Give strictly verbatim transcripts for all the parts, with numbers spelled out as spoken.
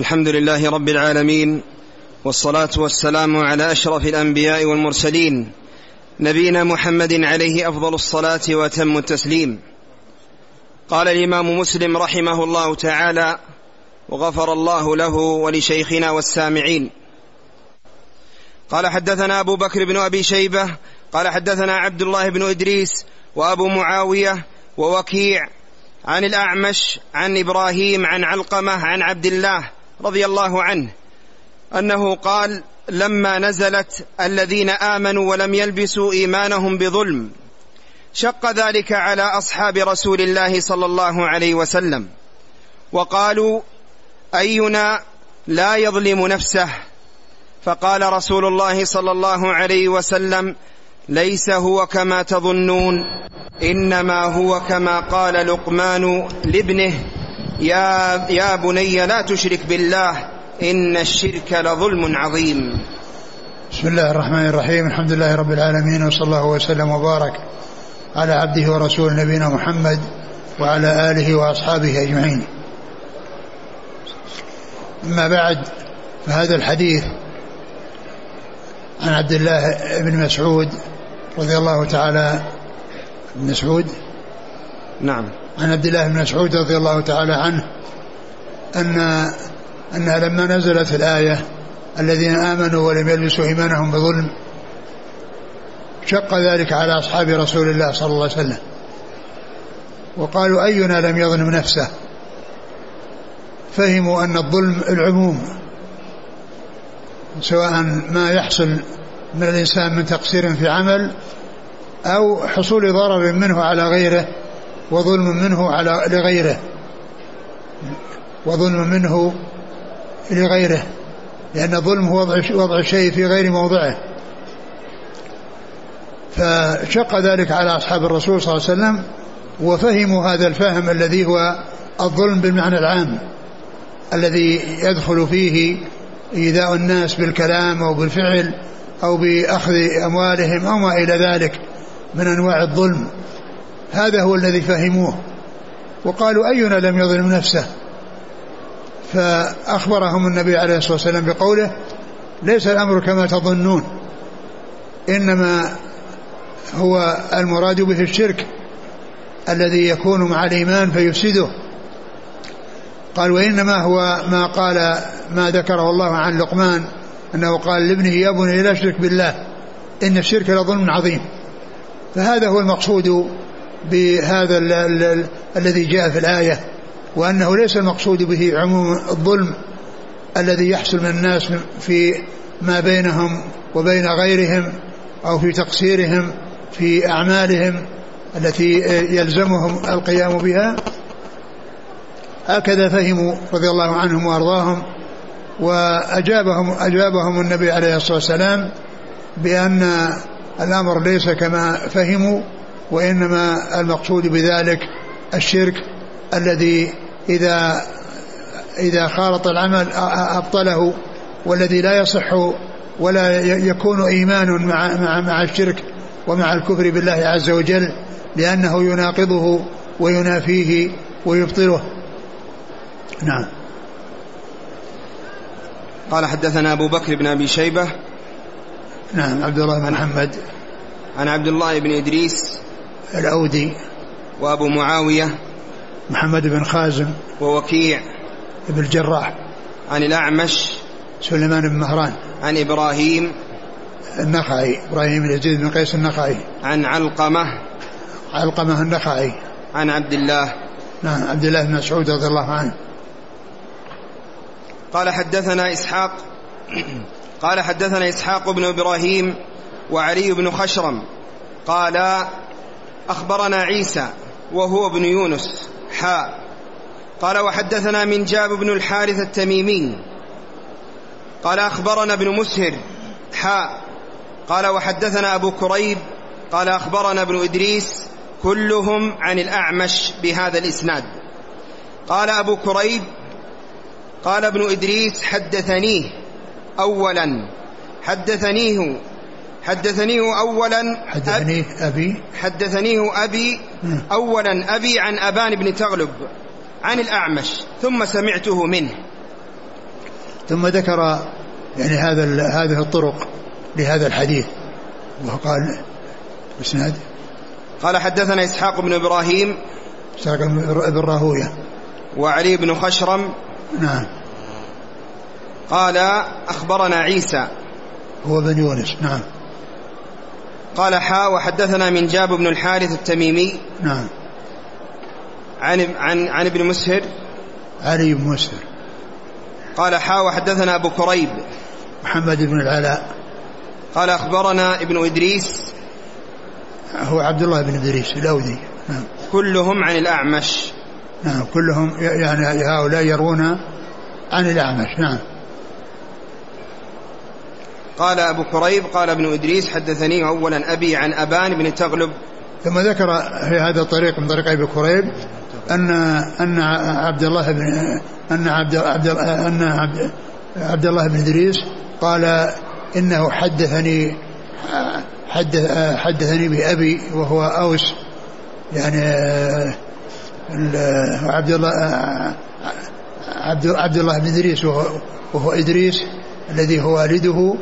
الحمد لله رب العالمين، والصلاة والسلام على أشرف الأنبياء والمرسلين، نبينا محمد عليه أفضل الصلاة وتم التسليم. قال الإمام مسلم رحمه الله تعالى وغفر الله له ولشيخنا والسامعين. قال حدثنا أبو بكر بن أبي شيبة قال حدثنا عبد الله بن إدريس وأبو معاوية ووكيع عن الأعمش عن إبراهيم عن علقمة عن عبد الله رضي الله عنه أنه قال: لما نزلت الذين آمنوا ولم يلبسوا إيمانهم بظلم شق ذلك على أصحاب رسول الله صلى الله عليه وسلم، وقالوا: أينا لا يظلم نفسه؟ فقال رسول الله صلى الله عليه وسلم: ليس هو كما تظنون، إنما هو كما قال لقمان لابنه: يا, يا بني لا تشرك بالله إن الشرك لظلم عظيم. بسم الله الرحمن الرحيم. الحمد لله رب العالمين، وصلى الله وسلم وبارك على عبده ورسول نبينا محمد وعلى آله وأصحابه أجمعين. أما بعد، فهذا الحديث عن عبد الله بن مسعود رضي الله تعالى بن مسعود نعم عن عبد الله بن مسعود رضي الله تعالى عنه أن أنها لما نزلت الآية الذين آمنوا ولم يلبسوا إيمانهم بظلم شق ذلك على أصحاب رسول الله صلى الله عليه وسلم، وقالوا: أينا لم يظلم نفسه؟ فهموا أن الظلم العموم، سواء ما يحصل من الإنسان من تقصير في عمل أو حصول ضرر منه على غيره وظلم منه على لغيره وظلم منه لغيره لأن الظلم هو وضع الشيء في غير موضعه. فشق ذلك على أصحاب الرسول صلى الله عليه وسلم، وفهموا هذا الفهم الذي هو الظلم بالمعنى العام الذي يدخل فيه إيذاء الناس بالكلام أو بالفعل أو بأخذ أموالهم أو ما إلى ذلك من أنواع الظلم. هذا هو الذي فهموه، وقالوا: أينا لم يظلم نفسه؟ فأخبرهم النبي عليه الصلاة والسلام بقوله: ليس الأمر كما تظنون، إنما هو المراد به الشرك الذي يكون مع الإيمان فيفسده. قال: وإنما هو ما قال ما ذكره الله عن لقمان أنه قال لابنه: يا بني لا تشرك بالله إن الشرك لظلم عظيم. فهذا هو المقصود بهذا ال ال ال الذي جاء في الآية، وأنه ليس المقصود به عموم الظلم الذي يحصل من الناس في ما بينهم وبين غيرهم أو في تقصيرهم في أعمالهم التي يلزمهم القيام بها. هكذا فهموا رضي الله عنهم وأرضاهم، وأجابهم أجابهم النبي عليه الصلاة والسلام بأن الأمر ليس كما فهموا، وإنما المقصود بذلك الشرك الذي إذا إذا خالط العمل أبطله، والذي لا يصح ولا يكون إيمان مع مع مع الشرك ومع الكفر بالله عز وجل، لأنه يناقضه وينافيه ويبطله. نعم. قال حدثنا أبو بكر بن أبي شيبة نعم عبد الله بن محمد عن عبد الله بن إدريس الأودي وأبو معاوية محمد بن خازم ووكيع بن الجراح عن الأعمش سليمان بن مهران عن إبراهيم النخعي إبراهيم بن يزيد بن قيس النخعي عن علقمة علقمة النخعي عن عبد الله نعم عبد الله بن مسعود رضي الله عنه. قال حدثنا إسحاق قال حدثنا إسحاق بن إبراهيم وعلي بن خشرم قال أخبرنا عيسى وهو ابن يونس حاء قال وحدثنا من جاب بن الحارث التميمي قال أخبرنا ابن مسهر حاء قال وحدثنا أبو كريب قال أخبرنا ابن إدريس كلهم عن الأعمش بهذا الإسناد. قال أبو كريب قال ابن إدريس حدثنيه أولا حدثنيه حدثنيه أولا حدثنيه أبي حدثنيه أبي أولا أبي عن أبان بن تغلب عن الأعمش ثم سمعته منه. ثم ذكر يعني هذا هذه الطرق لهذا الحديث، وقال اسناد قال حدثنا إسحاق بن إبراهيم إسحاق بن راهويه وعلي بن خشرم نعم قال أخبرنا عيسى هو بن يونس نعم قال حا وحدثنا من جاب بن الحارث التميمي نعم عن عن عن ابن مسهر علي بن مسهر قال حا وحدثنا أبو كريب محمد بن العلاء قال أخبرنا ابن إدريس هو عبد الله بن إدريس الأودي نعم كلهم عن الأعمش نعم كلهم يعني هؤلاء يرون عن الأعمش نعم. قال أبو كريب قال ابن إدريس حدثني أولا أبي عن أبان بن تغلب، ثم ذكر في هذا الطريق من طريق أبي كريب أن أن عبد الله بن أن عبد عبد أن عبد, عبد الله بن إدريس قال إنه حدثني حدث حدثني بأبي وهو أوس يعني عبد الله عبد عبد الله بن إدريس وهو, وهو إدريس الذي هو والده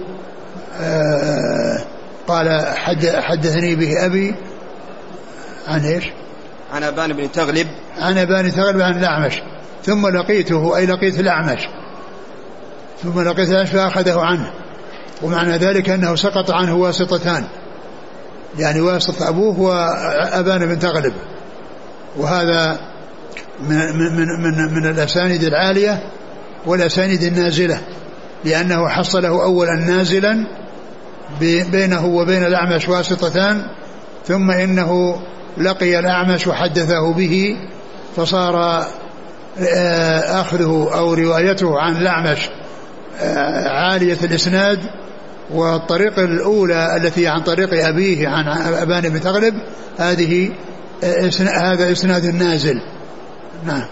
قال حدثني به أبي عن إيش؟ عن أبان بن تغلب عن أبان تغلب عن الأعمش، ثم لقيته أي لقيت الأعمش ثم لقيت الأعمش فأخذه عنه، ومعنى ذلك أنه سقط عنه واسطتان يعني واسطة أبوه وأبان بن تغلب، وهذا من, من, من, من الأسانيد العالية والأسانيد النازلة، لأنه حصله أولا نازلا بينه وبين الأعمش واسطتان، ثم إنه لقي الأعمش وحدثه به فصار أخذه أو روايته عن الأعمش عالية الإسناد، والطريقة الأولى التي عن طريق أبيه عن أبان بن تغلب هذه هذا إسناد نازل. نعم.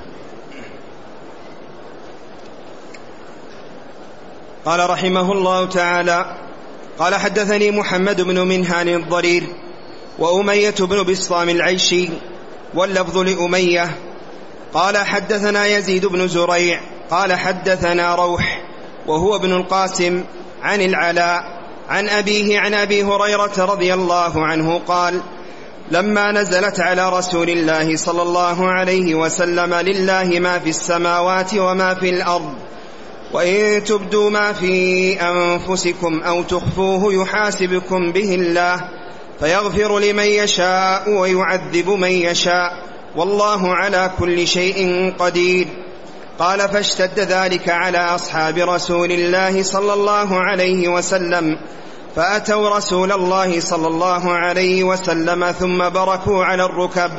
قال رحمه الله تعالى قال حدثني محمد بن منهان الضرير وأمية بن بسطام العيشي واللفظ لأمية قال حدثنا يزيد بن زريع قال حدثنا روح وهو ابن القاسم عن العلاء عن أبيه عن أبي هريرة رضي الله عنه قال لما نزلت على رسول الله صلى الله عليه وسلم لله ما في السماوات وما في الأرض وإن تبدوا ما في أنفسكم أو تخفوه يحاسبكم به الله فيغفر لمن يشاء ويعذب من يشاء والله على كل شيء قدير. قال فاشتد ذلك على أصحاب رسول الله صلى الله عليه وسلم فأتوا رسول الله صلى الله عليه وسلم ثم بركوا على الركب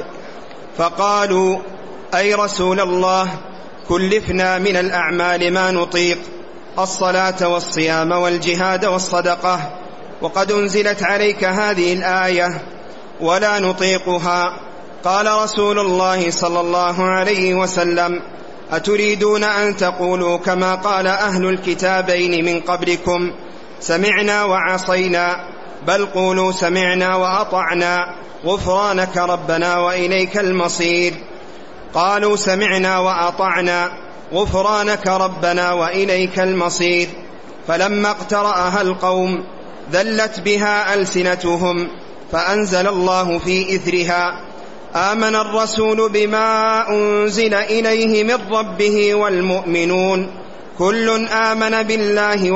فقالوا أي رسول الله كلفنا من الأعمال ما نطيق الصلاة والصيام والجهاد والصدقة وقد أنزلت عليك هذه الآية ولا نطيقها. قال رسول الله صلى الله عليه وسلم أتريدون أن تقولوا كما قال أهل الكتابين من قبلكم سمعنا وعصينا بل قولوا سمعنا وأطعنا غفرانك ربنا وإليك المصير. قالوا سمعنا وأطعنا غفرانك ربنا وإليك المصير. فلما اقترأها القوم ذلت بها ألسنتهم فأنزل الله في إثرها آمن الرسول بما أنزل إليه من ربه والمؤمنون كل آمن بالله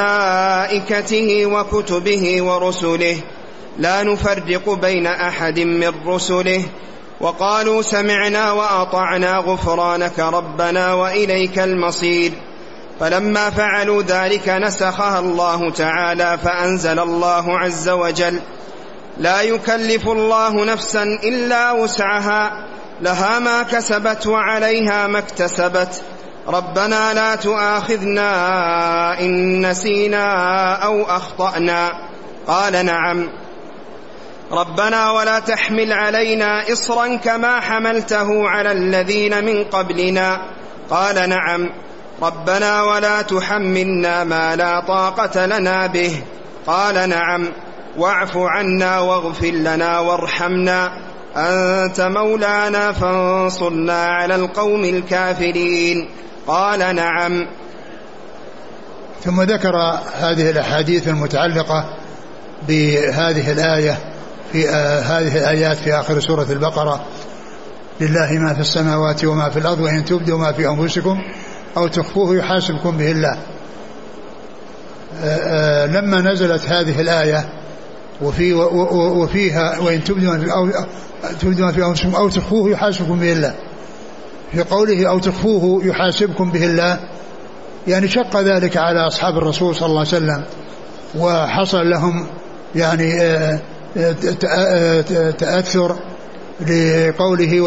وملائكته وكتبه ورسله لا نفرق بين أحد من رسله وقالوا سمعنا وأطعنا غفرانك ربنا وإليك المصير. فلما فعلوا ذلك نسخها الله تعالى فأنزل الله عز وجل لا يكلف الله نفسا إلا وسعها لها ما كسبت وعليها ما اكتسبت ربنا لا تؤاخذنا إن نسينا أو أخطأنا. قال نعم ربنا ولا تحمل علينا إصرا كما حملته على الذين من قبلنا. قال نعم ربنا ولا تحملنا ما لا طاقة لنا به. قال نعم واعف عنا واغفر لنا وارحمنا أنت مولانا فانصرنا على القوم الكافرين. قال نعم. ثم ذكر هذه الأحاديث المتعلقة بهذه الآية في آه هذه الآيات في آخر سورة البقرة: لله ما في السماوات وما في الأرض وإن تبدوا ما في أنفسكم أو تخفوه يحاسبكم به الله. آآ آآ لما نزلت هذه الآية وفي وفيها وإن تبدوا ما في أنفسكم أو تخفوه يحاسبكم به الله، في قوله أو تخفوه يحاسبكم به الله يعني شق ذلك على أصحاب الرسول صلى الله عليه وسلم، وحصل لهم يعني تأثر لقوله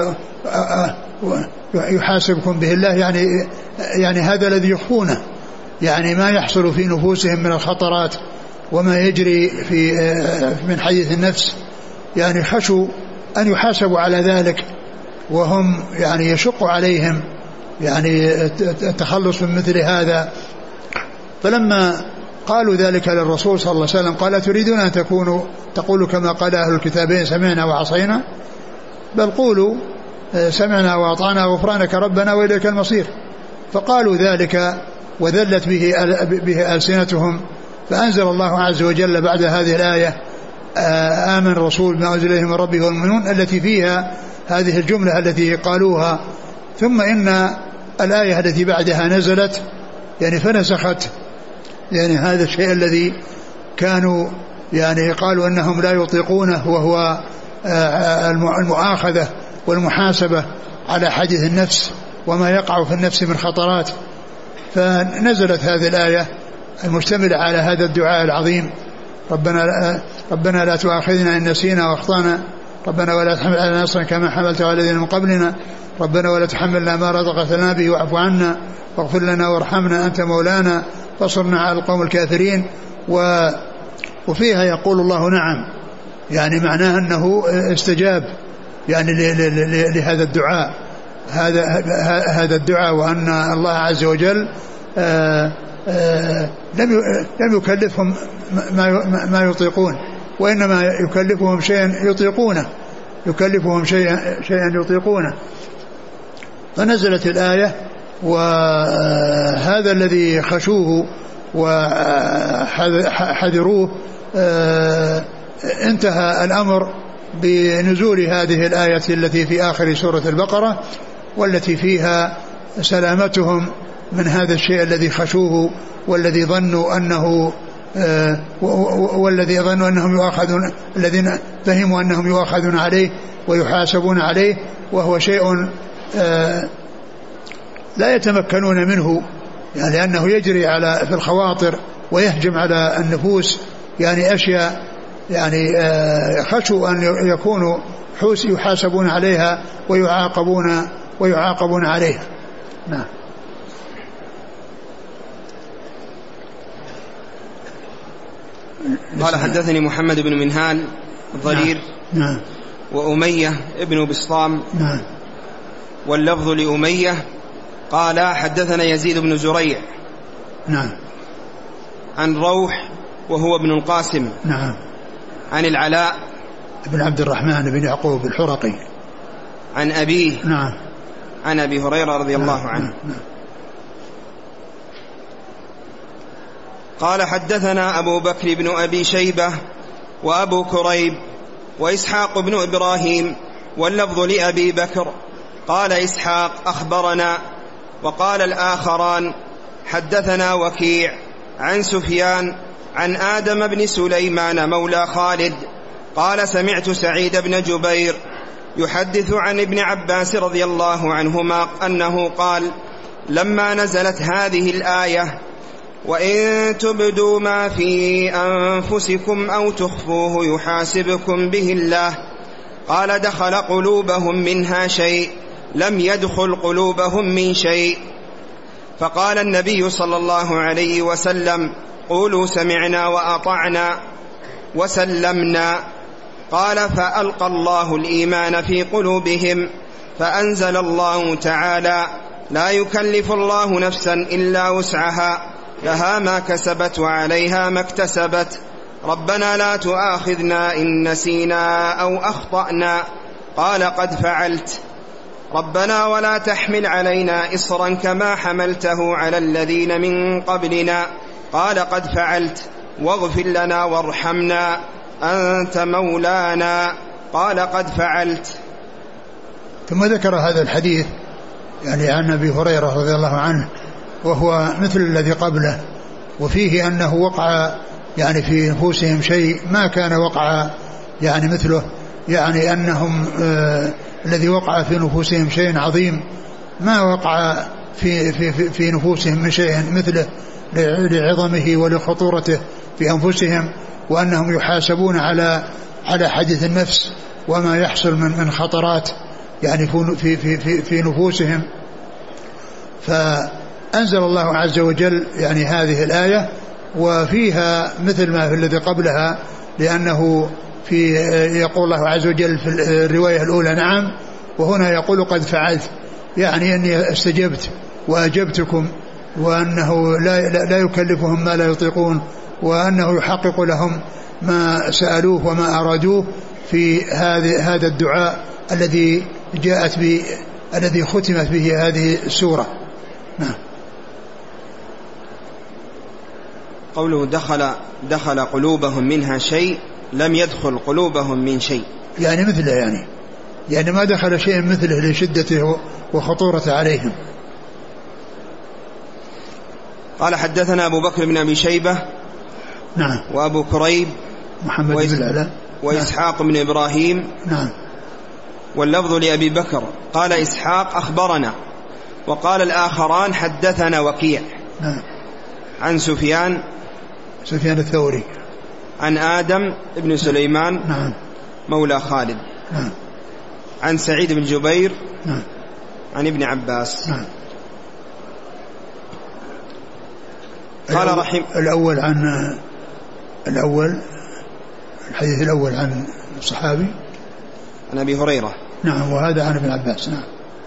يحاسبكم به الله، يعني يعني هذا الذي يخفونه، يعني ما يحصل في نفوسهم من الخطرات وما يجري في من حديث النفس، يعني خشوا أن يحاسبوا على ذلك وهم يعني يشق عليهم يعني التخلص من مثل هذا. فلما قالوا ذلك للرسول صلى الله عليه وسلم قال: تريدون أن تكونوا تقولوا كما قال أهل الكتابين سمعنا وعصينا؟ بل قولوا سمعنا وأطعنا غفرانك ربنا وإليك المصير. فقالوا ذلك وذلت به به ألسنتهم، فأنزل الله عز وجل بعد هذه الآية: آمن الرسول بما أنزل إليه من ربه والمؤمنون، التي فيها هذه الجملة التي قالوها. ثم إن الآية التي بعدها نزلت يعني فنسخت يعني هذا الشيء الذي كانوا يعني قالوا أنهم لا يطيقونه، وهو المؤاخذة والمحاسبة على حديث النفس وما يقع في النفس من خطرات. فنزلت هذه الآية المشتملة على هذا الدعاء العظيم: ربنا ربنا لا تؤاخذنا إن نسينا واخطأنا، ربنا ولا تحمل علينا إصرا كما حملته على الذين من قبلنا، ربنا ولا تحملنا ما لا طاقة لنا به واعف عنا واغفر لنا وارحمنا أنت مولانا فانصرنا على القوم الكافرين. وفيها يقول الله نعم، يعني معناه أنه استجاب يعني لهذا الدعاء هذا هذا الدعاء وأن الله عز وجل آآ آآ لم لم يكلفهم ما ما يطيقون، وإنما يكلفهم شيئا يطيقونه يكلفهم شيئا شيئا يطيقونه. فنزلت الآية: وهذا الذي خشوه وحذروه. انتهى الأمر بنزول هذه الآية التي في آخر سورة البقرة، والتي فيها سلامتهم من هذا الشيء الذي خشوه والذي ظنوا أنه والذي ظنوا أنهم يؤاخذون، الذين فهموا أنهم يؤاخذون عليه ويحاسبون عليه، وهو شيء لا يتمكنون منه، يعني لأنه يجري على في الخواطر ويهجم على النفوس، يعني أشياء يعني خشوا أن يكونوا حوس يحاسبون عليها ويعاقبون ويعاقبون عليها. نعم. قال: حدثني محمد بن منهال الضرير نعم. نعم. وأمية ابن بسطام نعم. واللفظ لأمية قال: حدثنا يزيد بن زريع نعم. عن روح وهو ابن القاسم نعم. عن العلاء بن عبد الرحمن بن يعقوب الحرقي عن أبيه نعم. عن أبي هريرة رضي نعم. الله عنه. نعم. قال: حدثنا أبو بكر بن أبي شيبة وأبو كريب وإسحاق بن إبراهيم واللفظ لأبي بكر. قال إسحاق: أخبرنا. وقال الآخران: حدثنا وكيع عن سفيان عن آدم بن سليمان مولى خالد قال: سمعت سعيد بن جبير يحدث عن ابن عباس رضي الله عنهما أنه قال: لما نزلت هذه الآية: وإن تبدوا ما في أنفسكم أو تخفوه يحاسبكم به الله، قال: دخل قلوبهم منها شيء لم يدخل قلوبهم من شيء. فقال النبي صلى الله عليه وسلم: قولوا سمعنا وأطعنا وسلمنا. قال: فألقى الله الإيمان في قلوبهم، فأنزل الله تعالى: لا يكلف الله نفسا إلا وسعها، لها ما كسبت وعليها ما اكتسبت، ربنا لا تؤاخذنا إن نسينا أو أخطأنا. قال: قد فعلت. ربنا ولا تحمل علينا إصرا كما حملته على الذين من قبلنا قال قد فعلت واغفر لنا وارحمنا أنت مولانا قال قد فعلت. ثم ذكر هذا الحديث يعني عن أبي هريرة رضي الله عنه وهو مثل الذي قبله، وفيه أنه وقع يعني في نفوسهم شيء ما كان وقع يعني مثله، يعني أنهم آه الذي وقع في نفوسهم شيء عظيم ما وقع في, في, في, في نفوسهم من شيء مثله لعظمه ولخطورته في أنفسهم، وأنهم يحاسبون على على حديث النفس وما يحصل من من خطرات يعني في في في في نفوسهم. فأنزل الله عز وجل يعني هذه الآية وفيها مثل ما في الذي قبلها، لأنه في يقول الله عز وجل في الرواية الأولى نعم، وهنا يقول قد فعلت، يعني أني استجبت وأجبتكم، وأنه لا, لا يكلفهم ما لا يطيقون، وأنه يحقق لهم ما سألوه وما أرادوه في هذا هذا الدعاء الذي جاءت به الذي ختمت به هذه السورة. نعم. قوله دخل دخل قلوبهم منها شيء لم يدخل قلوبهم من شيء، يعني مثله يعني يعني ما دخل شيء مثله لشدته وخطورته عليهم. قال حدثنا أبو بكر بن أبي شيبة نعم وأبو كريب محمد وإس... بن العلاء وإسحاق نعم. بن إبراهيم نعم. واللفظ لأبي بكر قال إسحاق أخبرنا، وقال الآخران حدثنا وكيع نعم. عن سفيان سفيان الثوري عن آدم بن سليمان نعم. مولى خالد نعم. عن سعيد بن جبير نعم. عن ابن عباس نعم. قال رحم الأول عن الأول الحديث الأول عن الصحابي عن أبي هريرة نعم، وهذا عن ابن عباس نعم.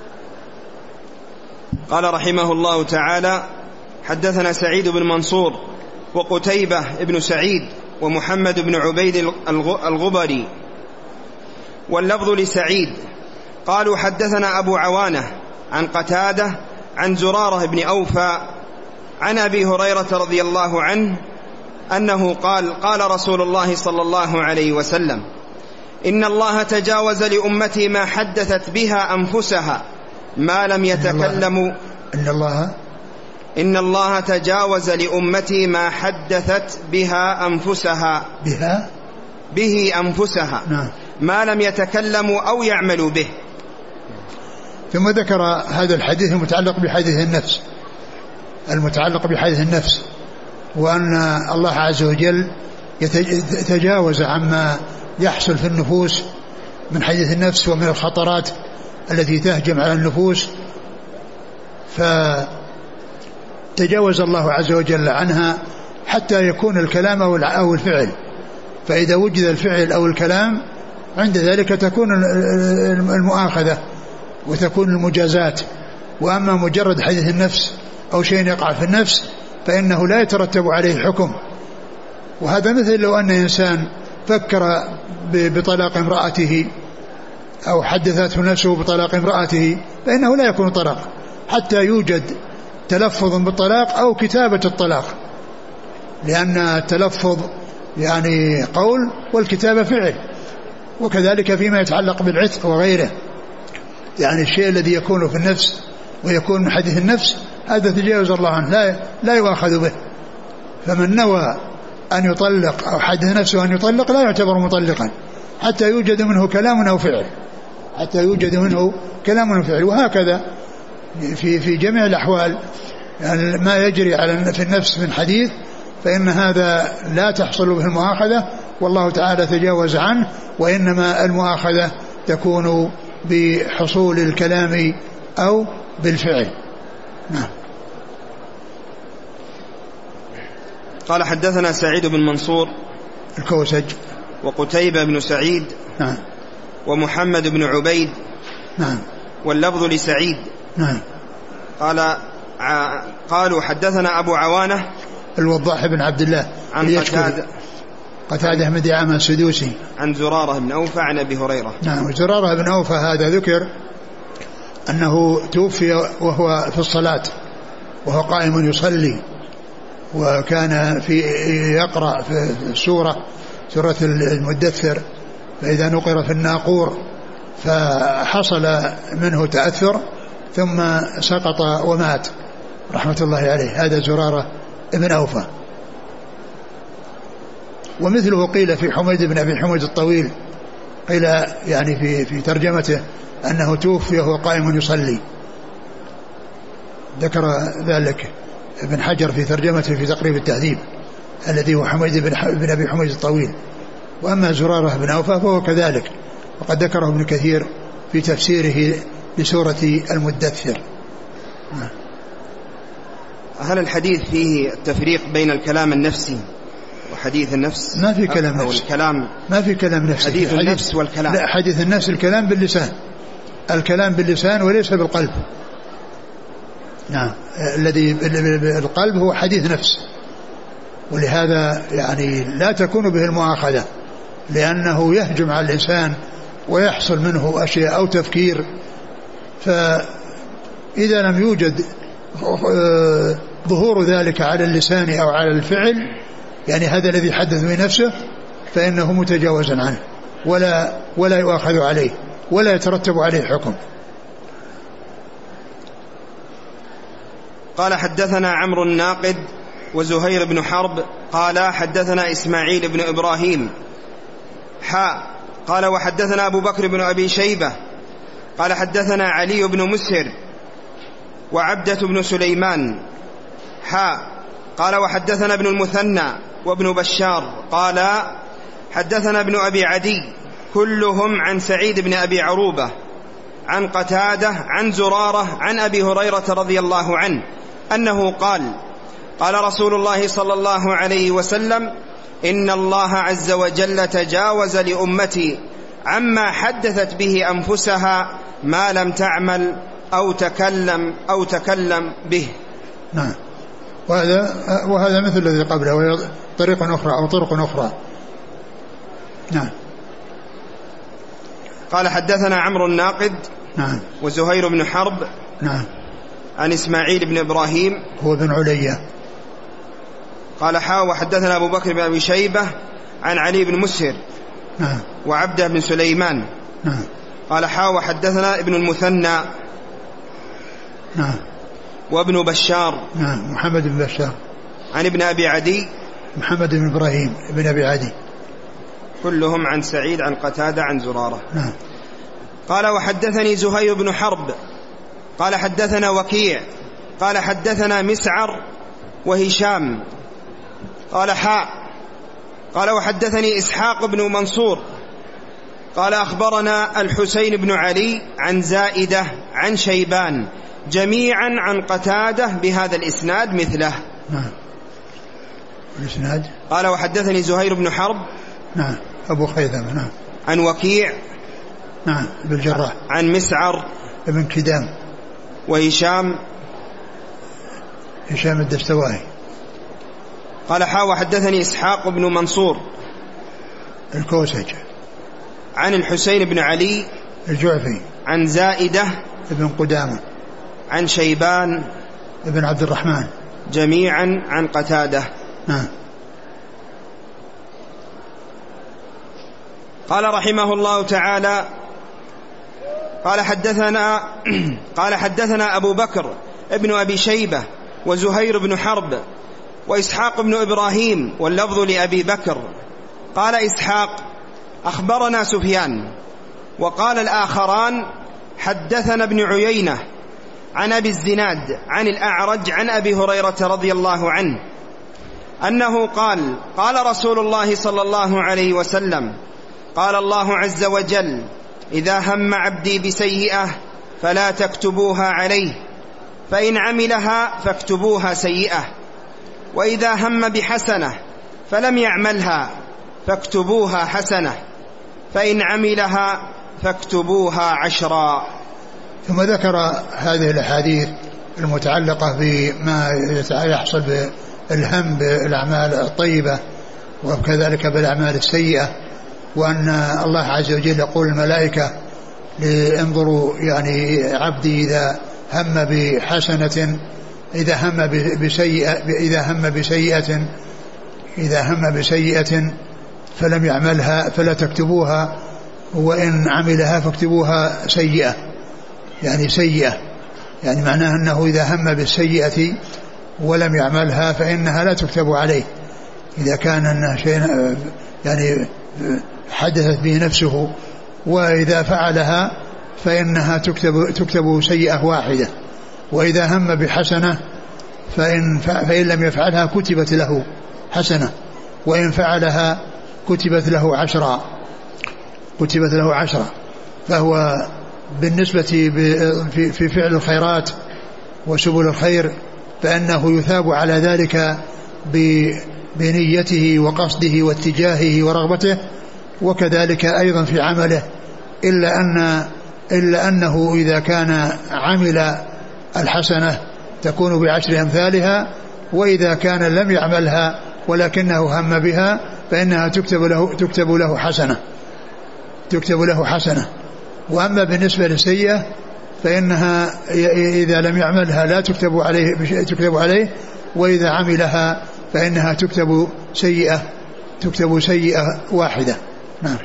قال رحمه الله تعالى حدثنا سعيد بن منصور وقتيبة بن سعيد ومحمد بن عبيد الغبري واللفظ لسعيد قالوا حدثنا أبو عوانة عن قتادة عن زرارة بن أوفى عن أبي هريرة رضي الله عنه أنه قال قال رسول الله صلى الله عليه وسلم إن الله تجاوز لأمتي ما حدثت بها أنفسها ما لم يتكلموا إن الله إن الله تجاوز لأمتي ما حدثت بها أنفسها بها به أنفسها نعم. ما لم يتكلموا أو يعملوا به. ثم ذكر هذا الحديث المتعلق بحديث النفس المتعلق بحديث النفس وأن الله عز وجل يتجاوز عما يحصل في النفوس من حديث النفس ومن الخطرات التي تهجم على النفوس، فتجاوز الله عز وجل عنها حتى يكون الكلام أو الفعل، فإذا وجد الفعل أو الكلام عند ذلك تكون المؤاخذة وتكون المجازات. وأما مجرد حديث النفس أو شيء يقع في النفس فإنه لا يترتب عليه حكم. وهذا مثل لو أن إنسان فكر بطلاق امرأته أو حدثته نفسه بطلاق امرأته فإنه لا يكون طلاق حتى يوجد تلفظ بالطلاق أو كتابة الطلاق، لأن التلفظ يعني قول والكتابة فعل. وكذلك فيما يتعلق بالعتق وغيره، يعني الشيء الذي يكون في النفس ويكون من حديث النفس هذا تجاوز الله عنه لا, لا يؤاخذ به. فمن نوى أن يطلق أو حدث نفسه أن يطلق لا يعتبر مطلقا حتى يوجد منه كلام أو فعل حتى يوجد منه كلام أو فعل. وهكذا في في جميع الأحوال يعني ما يجري على في النفس من حديث فإن هذا لا تحصل به المؤاخذة والله تعالى تجاوز عنه، وإنما المؤاخذة تكون بحصول الكلام أو بالفعل. نعم. قال حدثنا سعيد بن منصور الكوسج وقتيبة بن سعيد نعم. ومحمد بن عبيد نعم. واللفظ لسعيد نعم. قال قالوا حدثنا أبو عوانة الوضاح بن عبد الله عن قتادة قتادة بن دعامة السدوسي عن زرارة بن أوفى عن أبي هريرة. نعم. زرارة بن أوفى هذا ذكر أنه توفي وهو في الصلاة وهو قائم يصلي، وكان في يقرأ في السورة سورة المدثر فإذا نقر في الناقور، فحصل منه تأثر ثم سقط ومات رحمة الله عليه. هذا زرارة ابن أوفى. ومثله قيل في حميد بن أبي حميد الطويل، قيل يعني في في ترجمته أنه توفي وهو قائم يصلي، ذكر ذلك ابن حجر في ترجمته في تقريب التهذيب الذي هو حميد بن أبي حميد الطويل. وأما زرارة بن أوفى فهو كذلك، وقد ذكره ابن كثير في تفسيره لسورة المدثر. هل الحديث فيه التفريق بين الكلام النفسي وحديث النفس؟ ما في كلام نفسي، الكلام ما في كلام نفسي، حديث حديث النفس والكلام. لا، حديث النفس الكلام باللسان، الكلام باللسان وليس بالقلب. نعم، الذي بالقلب هو حديث نفس، ولهذا يعني لا تكون به المؤاخذة، لأنه يهجم على الإنسان ويحصل منه أشياء أو تفكير، فإذا لم يوجد ظهور ذلك على اللسان أو على الفعل، يعني هذا الذي حدث بنفسه، فإنه متجاوز عنه ولا ولا يؤاخذ عليه ولا يترتب عليه حكم. قال حدثنا عمرو الناقد وزهير بن حرب قال حدثنا إسماعيل بن إبراهيم حاء قال وحدثنا أبو بكر بن أبي شيبة قال حدثنا علي بن مسهر وعبدة بن سليمان حاء قال وحدثنا ابن المثنى وابن بشار قال حدثنا ابن أبي عدي كلهم عن سعيد بن أبي عروبة عن قتادة عن زرارة عن أبي هريرة رضي الله عنه أنه قال قال رسول الله صلى الله عليه وسلم إن الله عز وجل تجاوز لأمتي عما حدثت به أنفسها ما لم تعمل أو تكلم أو تكلم به. نعم، وهذا وهذا مثل الذي قبله، وهي طريق أخرى أو طرق أخرى. نعم. قال حدثنا عمرو الناقد نعم وزهير بن حرب نعم عن إسماعيل بن إبراهيم هو بن عليا قال حاء وحدثنا أبو بكر بن أبي شيبة عن علي بن مسهر نعم وعبده بن سليمان نعم قال حاء وحدثنا ابن المثنى نعم وابن بشار نعم محمد بن بشار عن ابن أبي عدي محمد بن إبراهيم ابن أبي عدي كلهم عن سعيد عن قتادة عن زرارة. نعم. قال وحدثني زهير بن حرب قال حدثنا وكيع قال حدثنا مسعر وهشام قال حاء قال وحدثني إسحاق بن منصور قال أخبرنا الحسين بن علي عن زائدة عن شيبان جميعا عن قتادة بهذا الإسناد مثله. نعم. الإسناد قال وحدثني زهير بن حرب نعم أبو خيثمة نعم عن وكيع نعم بالجراح عن مسعر ابن كدام وهشام هشام الدستوائي. قال حا وحدثني إسحاق بن منصور الكوسج عن الحسين بن علي الجعفي عن زائدة ابن قدامة عن شيبان ابن عبد الرحمن جميعا عن قتادة. نعم. قال رحمه الله تعالى قال حدثنا قال حدثنا أبو بكر ابن أبي شيبة وزهير بن حرب وإسحاق بن إبراهيم واللفظ لأبي بكر. قال إسحاق أخبرنا سفيان وقال الآخران حدثنا ابن عيينة عن أبي الزناد عن الأعرج عن أبي هريرة رضي الله عنه أنه قال قال رسول الله صلى الله عليه وسلم قال الله عز وجل إذا هم عبدي بسيئة فلا تكتبوها عليه فإن عملها فاكتبوها سيئة وإذا هم بحسنة فلم يعملها فاكتبوها حسنة فإن عملها فاكتبوها عشرا. ثم ذكر هذه الأحاديث المتعلقة بما يحصل بالهم بالأعمال الطيبة وكذلك بالأعمال السيئة، وأن الله عز وجل يقول الملائكة انظروا يعني عبدي إذا هم بحسنة إذا هم بسيئة إذا هم بسيئة إذا هم بسيئة فلم يعملها فلا تكتبوها، وإن عملها فاكتبوها سيئة، يعني سيئة، يعني معناه أنه إذا هم بالسيئة ولم يعملها فإنها لا تكتب عليه، إذا كان أنه شيء يعني حدثت به نفسه، وإذا فعلها فإنها تكتب, تكتب سيئة واحدة، وإذا هم بحسنة فإن, فإن لم يفعلها كتبت له حسنة، وإن فعلها كتبت له عشرة كتبت له عشرة. فهو بالنسبة في فعل الخيرات وسبل الخير فإنه يثاب على ذلك بنيته وقصده واتجاهه ورغبته، وكذلك أيضا في عمله، إلا أن إلا أنه إذا كان عمل الحسنة تكون بعشر أمثالها، وإذا كان لم يعملها ولكنه هم بها فإنها تكتب له تكتب له حسنة تكتب له حسنة. وأما بالنسبة للسيئة فإنها إذا لم يعملها لا تكتب عليه تكتب عليه وإذا عملها فإنها تكتب سيئة تكتب سيئة واحدة. نعم.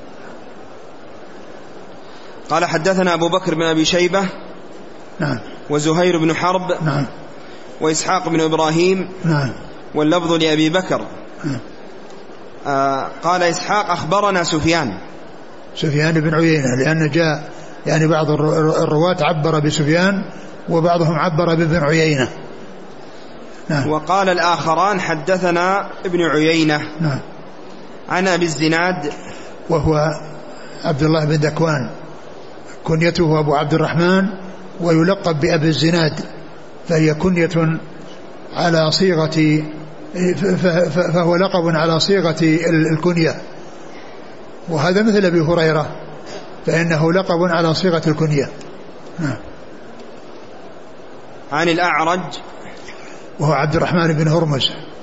قال حدثنا أبو بكر بن أبي شيبة نعم وزهير بن حرب نعم وإسحاق بن إبراهيم نعم واللفظ لأبي بكر. نعم. آه قال إسحاق أخبرنا سفيان سفيان بن عيينة، لأن جاء يعني بعض الرواة عبر بسفيان وبعضهم عبر بابن عيينة. نعم. وقال الآخران حدثنا ابن عيينة نعم عن أبي الزناد وهو عبد الله بن ذكوان، كنيته أبو عبد الرحمن ويلقب بأبي الزناد، فهي كنية على صيغة فهو لقب على صيغة الكنية، وهذا مثل أبي هريرة فإنه لقب على صيغة الكنية. نعم. عن الأعرج وهو عبد الرحمن بن هرمز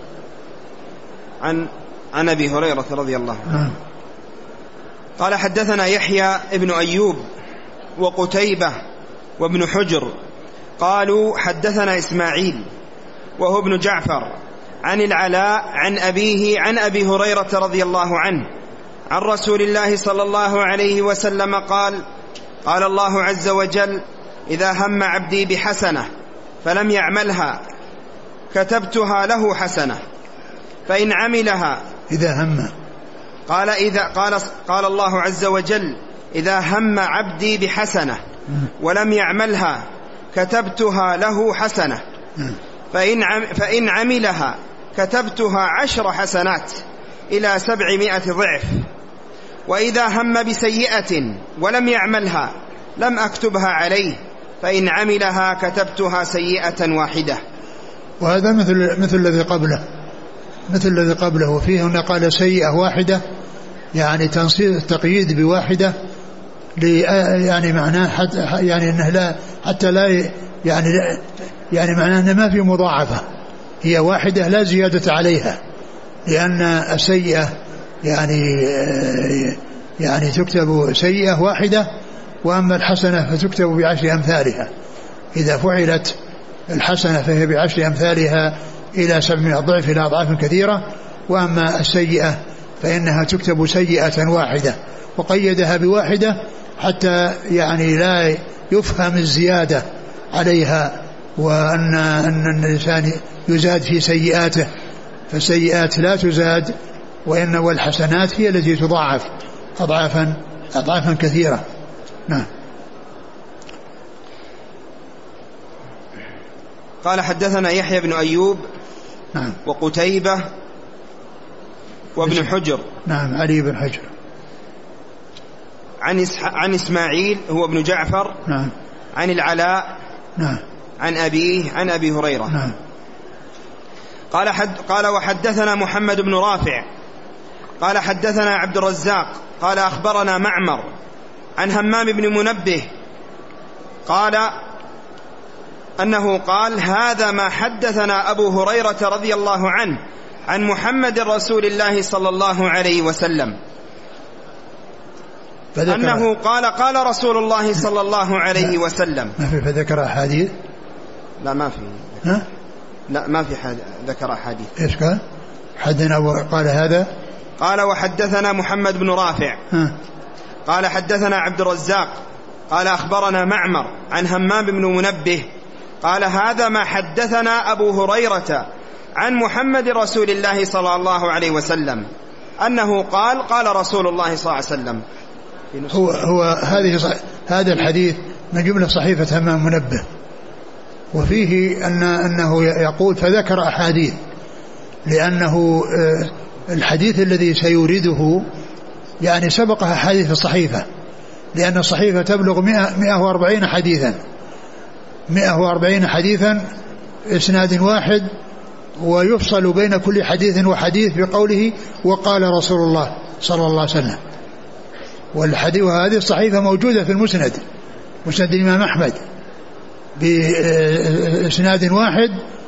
عن عن أبي هريرة رضي الله عنه. نعم. قال حدثنا يحيى ابن أيوب وقتيبة وابن حجر قالوا حدثنا إسماعيل وهو ابن جعفر عن العلاء عن أبيه عن أبي هريرة رضي الله عنه عن رسول الله صلى الله عليه وسلم قال قال الله عز وجل إذا هم عبدي بحسنة فلم يعملها كتبتها له حسنة فإن عملها إذا هم قال إذا قال قال الله عز وجل إذا هم عبدي بحسنة ولم يعملها كتبتها له حسنة فإن فإن عملها كتبتها عشر حسنات إلى سبعمائة ضعف، وإذا هم بسيئة ولم يعملها لم أكتبها عليه فإن عملها كتبتها سيئة واحدة. وهذا مثل مثل الذي قبله مثل الذي قبله وفيه هنا قال سيئة واحدة، يعني تنصيص التقييد بواحدة يعني معناه حتى يعني انه لا حتى لا يعني يعني معناه انه ما في مضاعفة، هي واحدة لا زيادة عليها، لأن السيئة يعني يعني تكتب سيئة واحدة، وأما الحسنة فتكتب بعشر أمثالها، إذا فعلت الحسنة فهي بعشر أمثالها إلى سبعمائة ضعف إلى أضعاف كثيرة، وأما السيئة فإنها تكتب سيئة واحدة، وقيدها بواحدة حتى يعني لا يفهم الزيادة عليها، وأن أن الإنسان يزاد في سيئاته، فالسيئات لا تزاد، وإن والحسنات هي التي تضاعف أضعافا أضعافا كثيرة. نعم. قال حدثنا يحيى بن أيوب نعم وقتيبة وابن حجر نعم علي بن حجر عن عن إسماعيل هو ابن جعفر نعم عن العلاء نعم عن أبيه عن أبي هريرة نعم. قال حد قال وحدثنا محمد بن رافع قال حدثنا عبد الرزاق قال أخبرنا معمر عن همام بن منبه قال أنه قال هذا ما حدثنا أبو هريرة رضي الله عنه عن محمد رسول الله صلى الله عليه وسلم. أنه قال قال رسول الله صلى الله عليه وسلم. ما في فذكر أحاديث؟ لا ما في. ها؟ لا ما في حد ذكر أحاديث. إيش قال؟ حدنا وقال هذا. قال وحدثنا محمد بن رافع. ها؟ قال حدثنا عبد الرزاق قال أخبرنا معمر عن همام بن منبه قال هذا ما حدثنا أبو هريرة عن محمد رسول الله صلى الله عليه وسلم أنه قال قال رسول الله صلى الله عليه وسلم. هو هو هذه هذا الحديث من جملة صحيفة همام منبه، وفيه أن أنه يقول فذكر أحاديث، لأنه الحديث الذي سيورده يعني سبقها حديث الصحيفة، لأن الصحيفة تبلغ مئة وأربعين حديثا مئة وأربعين حديثا إسناد واحد، ويفصل بين كل حديث وحديث بقوله وقال رسول الله صلى الله عليه وسلم. والحديث وهذه الصحيفة موجودة في المسند، مسند الإمام أحمد بإسناد واحد،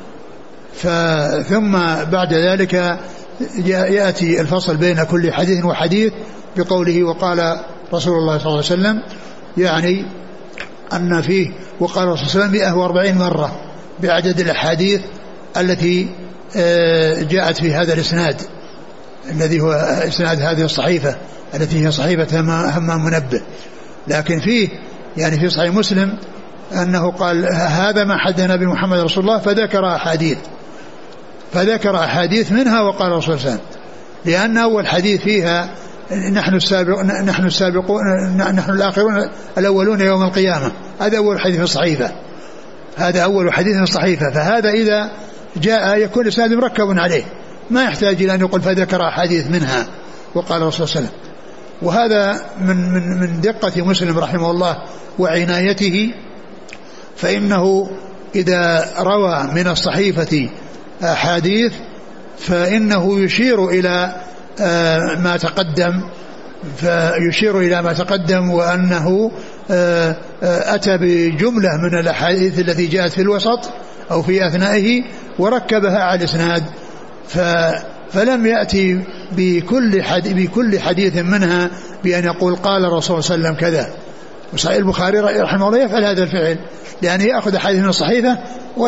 ثم بعد ذلك يأتي الفصل بين كل حديث وحديث بقوله وقال رسول الله صلى الله عليه وسلم، يعني أن فيه وقال رسول الله صلى الله عليه وسلم مئة وأربعين مرة بعدد الأحاديث التي جاءت في هذا الإسناد الذي هو إسناد هذه الصحيفة التي هي صحيفة همام منبه. لكن فيه يعني في صحيح مسلم أنه قال هذا ما حدثنا بمحمد رسول الله، فذكر أحاديث فذكر أحاديث منها وقال رسول الله صلى الله عليه وسلم، لأن أول حديث فيها نحن السابقون نحن السابقون نحن الآخرون الأولون يوم القيامة، هذا أول حديث في الصحيفة، هذا أول حديث في الصحيفة. فهذا إذا جاء يكون الإسناد مركب عليه، ما يحتاج إلى أن يقول فذكر أحاديث منها وقال رسول الله صلى الله عليه وسلم. وهذا من من من دقة مسلم رحمه الله وعنايته، فإنه إذا روى من الصحيفة أحاديث فإنه يشير إلى ما تقدم فيشير إلى ما تقدم وأنه أتى بجملة من الأحاديث التي جاءت في الوسط أو في أثنائه وركبها على الإسناد، فلم يأتي بكل حديث, بكل حديث منها بأن يقول قال الرسول صلى الله عليه وسلم كذا. وصحيح البخاري رحمه الله يفعل هذا الفعل، لأنه يأخذ حديث من الصحيفة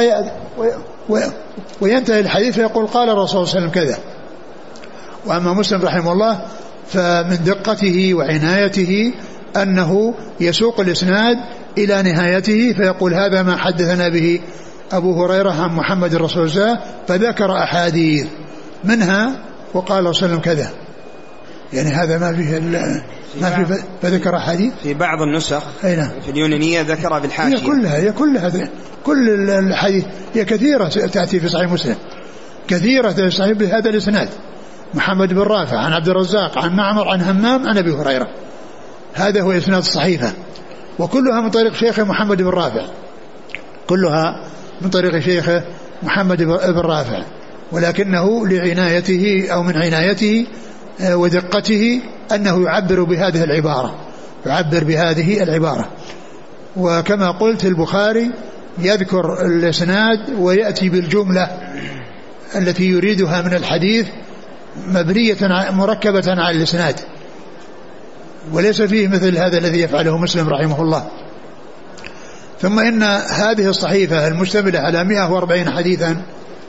وينتهي الحديث فيقول قال الرسول صلى الله عليه وسلم كذا. وأما مسلم رحمه الله فمن دقته وعنايته أنه يسوق الإسناد إلى نهايته فيقول هذا ما حدثنا به أبو هريرة عن محمد رسول الله، فذكر أحاديث منها وقال رسول الله كذا. يعني هذا ما فيه ما فيه فذكر أحاديث. في بعض النسخ في اليونانية ذكر بالحاشية. هي كلها هي كلها كل الحديث هي كثيرة تأتي في صحيح مسلم، كثيرة في صحيح بهذا الإسناد، محمد بن رافع عن عبد الرزاق عن معمر عن همام عن أبي هريرة، هذا هو إسناد الصحيفة، وكلها من طريق شيخه محمد بن رافع، كلها من طريق شيخه محمد بن رافع، ولكنه لعنايته أو من عنايته ودقته أنه يعبر بهذه العبارة يعبر بهذه العبارة. وكما قلت البخاري يذكر الإسناد ويأتي بالجملة التي يريدها من الحديث مبنية مركبة على الإسناد، وليس فيه مثل هذا الذي يفعله مسلم رحمه الله. ثم إن هذه الصحيفة المشتملة على مئة وأربعين حديثا،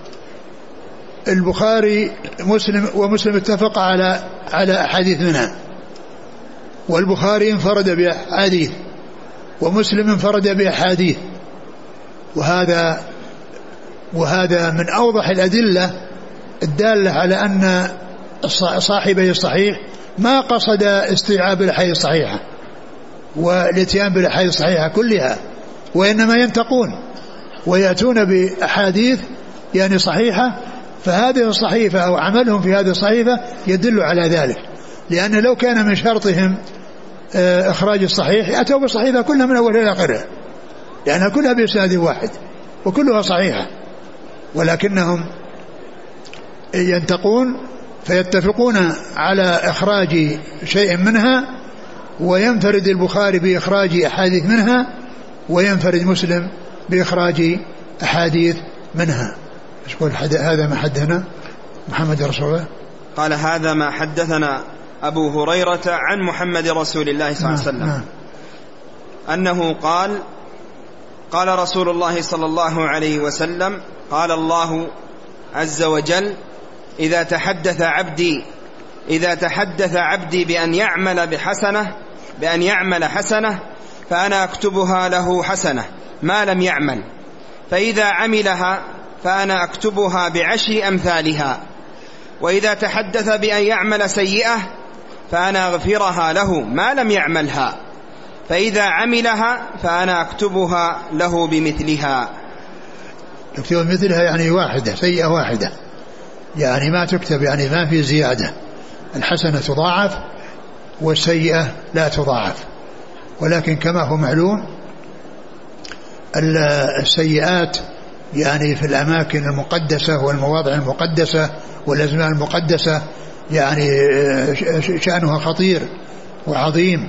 البخاري مسلم ومسلم اتفق على على أحاديث منها، والبخاري انفرد بأحاديث ومسلم انفرد بأحاديث، وهذا وهذا من أوضح الأدلة الدالة على أن صاحبي الصحيح ما قصد استيعاب الأحاديث الصحيحة والاتيان بالأحاديث الصحيحة كلها، وإنما ينتقون ويأتون بأحاديث يعني صحيحة، فهذه الصحيفة أو عملهم في هذه الصحيفة يدل على ذلك، لأن لو كان من شرطهم إخراج الصحيح أتوا بالصحيفة كلها من أولها إلى آخرها، لأنها كلها بإسناد واحد وكلها صحيحة، ولكنهم ينتقون فيتفقون على إخراج شيء منها، وينفرد البخاري بإخراج أحاديث منها، وينفرد مسلم بإخراج أحاديث منها. يقول هذا ما حدثنا محمد رسول الله، قال هذا ما حدثنا أبو هريرة عن محمد رسول الله صلى الله عليه وسلم أنه قال قال رسول الله صلى الله عليه وسلم قال الله عز وجل إذا تحدث عبدي إذا تحدث عبدي بأن يعمل بحسنة بأن يعمل حسنة فأنا أكتبها له حسنة ما لم يعمل، فإذا عملها فأنا أكتبها بعشر أمثالها، وإذا تحدث بأن يعمل سيئة فأنا أغفرها له ما لم يعملها، فإذا عملها فأنا أكتبها له بمثلها. تكتب مثلها يعني واحدة، سيئة واحدة، يعني ما تكتب، يعني ما في زيادة. الحسنة تضاعف والسيئة لا تضاعف، ولكن كما هو معلوم السيئات يعني في الأماكن المقدسة والمواضع المقدسة والأزمان المقدسة يعني شأنها خطير وعظيم،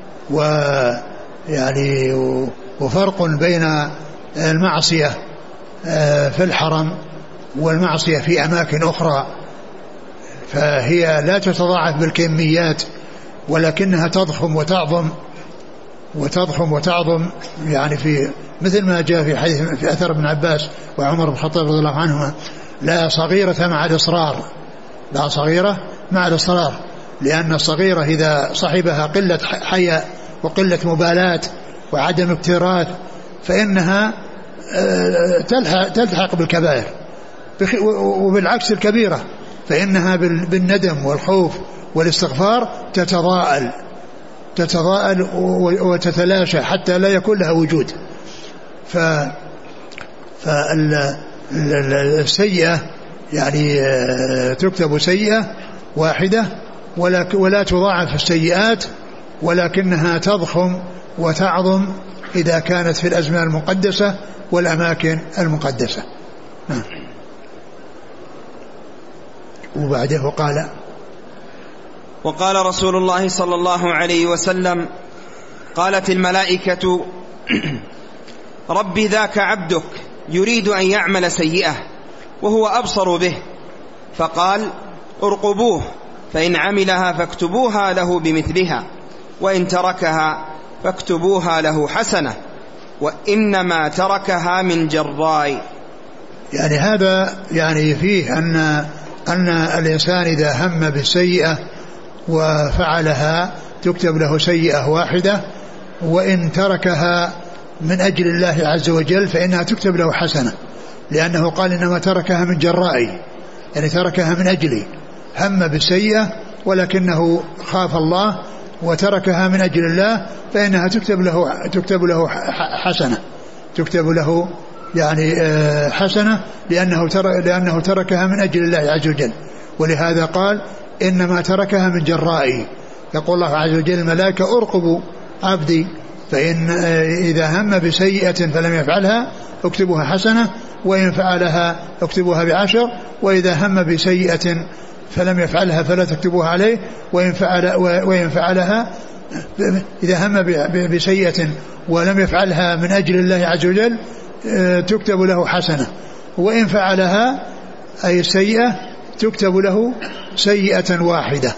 ويعني وفرق بين المعصية في الحرم والمعصية في أماكن أخرى، فهي لا تتضاعف بالكميات ولكنها تضخم وتعظم وتضخم وتعظم، يعني في مثل ما جاء في حديث في أثر ابن عباس وعمر بن الخطاب رضي الله عنهما: لا صغيرة مع الإصرار، لا صغيرة مع الإصرار، لأن الصغيرة إذا صحبها قلة حياء وقلة مبالاة وعدم اكتراث فإنها تلحق بالكبائر، وبالعكس الكبيرة فإنها بالندم والخوف والاستغفار تتضاءل تتضاءل وتتلاشى حتى لا يكون لها وجود. ف فالسيئة يعني تكتب سيئة واحدة ولا ولا تضاعف السيئات، ولكنها تضخم وتعظم إذا كانت في الأزمان المقدسة والأماكن المقدسة. وبعده قال وقال رسول الله صلى الله عليه وسلم: قالت الملائكة: ربي ذاك عبدك يريد أن يعمل سيئة وهو أبصر به، فقال: ارقبوه، فإن عملها فاكتبوها له بمثلها، وإن تركها فاكتبوها له حسنة، وإنما تركها من جراء. يعني هذا يعني فيه أن أن الإنسان إذا هم بالسيئة وفعلها تكتب له سيئة واحدة، وإن تركها من أجل الله عز وجل فإنها تكتب له حسنة، لأنه قال: إنما تركها من جرائي، يعني تركها من أجلي، هم بالسيئة ولكنه خاف الله وتركها من أجل الله فإنها تكتب له تكتب له حسنة تكتب له يعني حسنة لأنه ترك لأنه تركها من أجل الله عز وجل. ولهذا قال: إنما تركها من جرائي. يقول الله عز وجل: الملائكة ارقبوا عبدي، فإن إذا هم بسيئة فلم يفعلها اكتبوها حسنة، وإن فعلها اكتبوها بعشر، وإذا هم بسيئة فلم يفعلها فلا تكتبوها عليه، وإن فعل وإن فعلها إذا هم بسيئة ولم يفعلها من أجل الله عز وجل تكتب له حسنة، وإن فعلها أي السيئة تكتب له سيئة واحدة.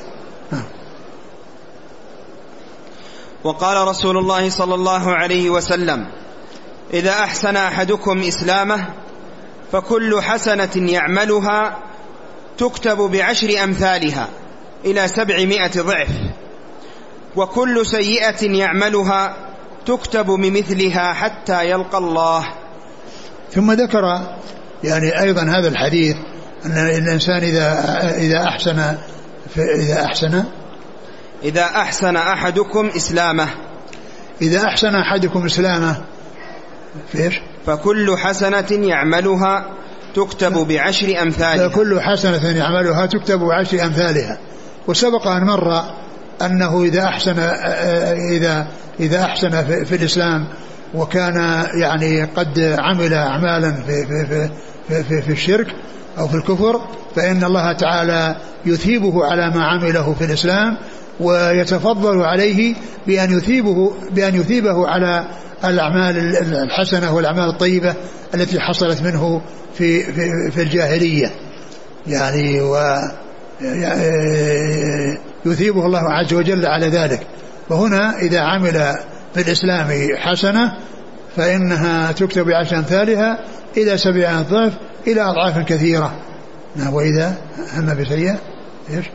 وقال رسول الله صلى الله عليه وسلم: إذا أحسن أحدكم إسلامه فكل حسنة يعملها تكتب بعشر أمثالها إلى سبعمائة ضعف، وكل سيئة يعملها تكتب بمثلها حتى يلقى الله. ثم ذكر يعني أيضا هذا الحديث أن الإنسان إذا إذا أحسن إذا أحسن إذا أحسن أحدكم إسلامه إذا أحسن أحدكم إسلامه فيش فكل حسنة يعملها تكتب بعشر أمثالها فكل حسنة يعملها تكتب بعشر أمثالها. وسبق أن مر أنه إذا أحسن إذا إذا أحسن في, في الإسلام وكان يعني قد عمل أعمالا في في في في, في الشرك أو في الكفر فإن الله تعالى يثيبه على ما عمله في الإسلام، ويتفضل عليه بأن يثيبه بأن يثيبه على الأعمال الحسنة والأعمال الطيبة التي حصلت منه في في, في الجاهلية. يعني و يثيبه الله عز وجل على ذلك. وهنا إذا عمل بالإسلام حسنة فإنها تكتب بعشر أمثالها إلى سبعين ضعف إلى أضعاف كثيرة. وإذا هم بسيئة إيش؟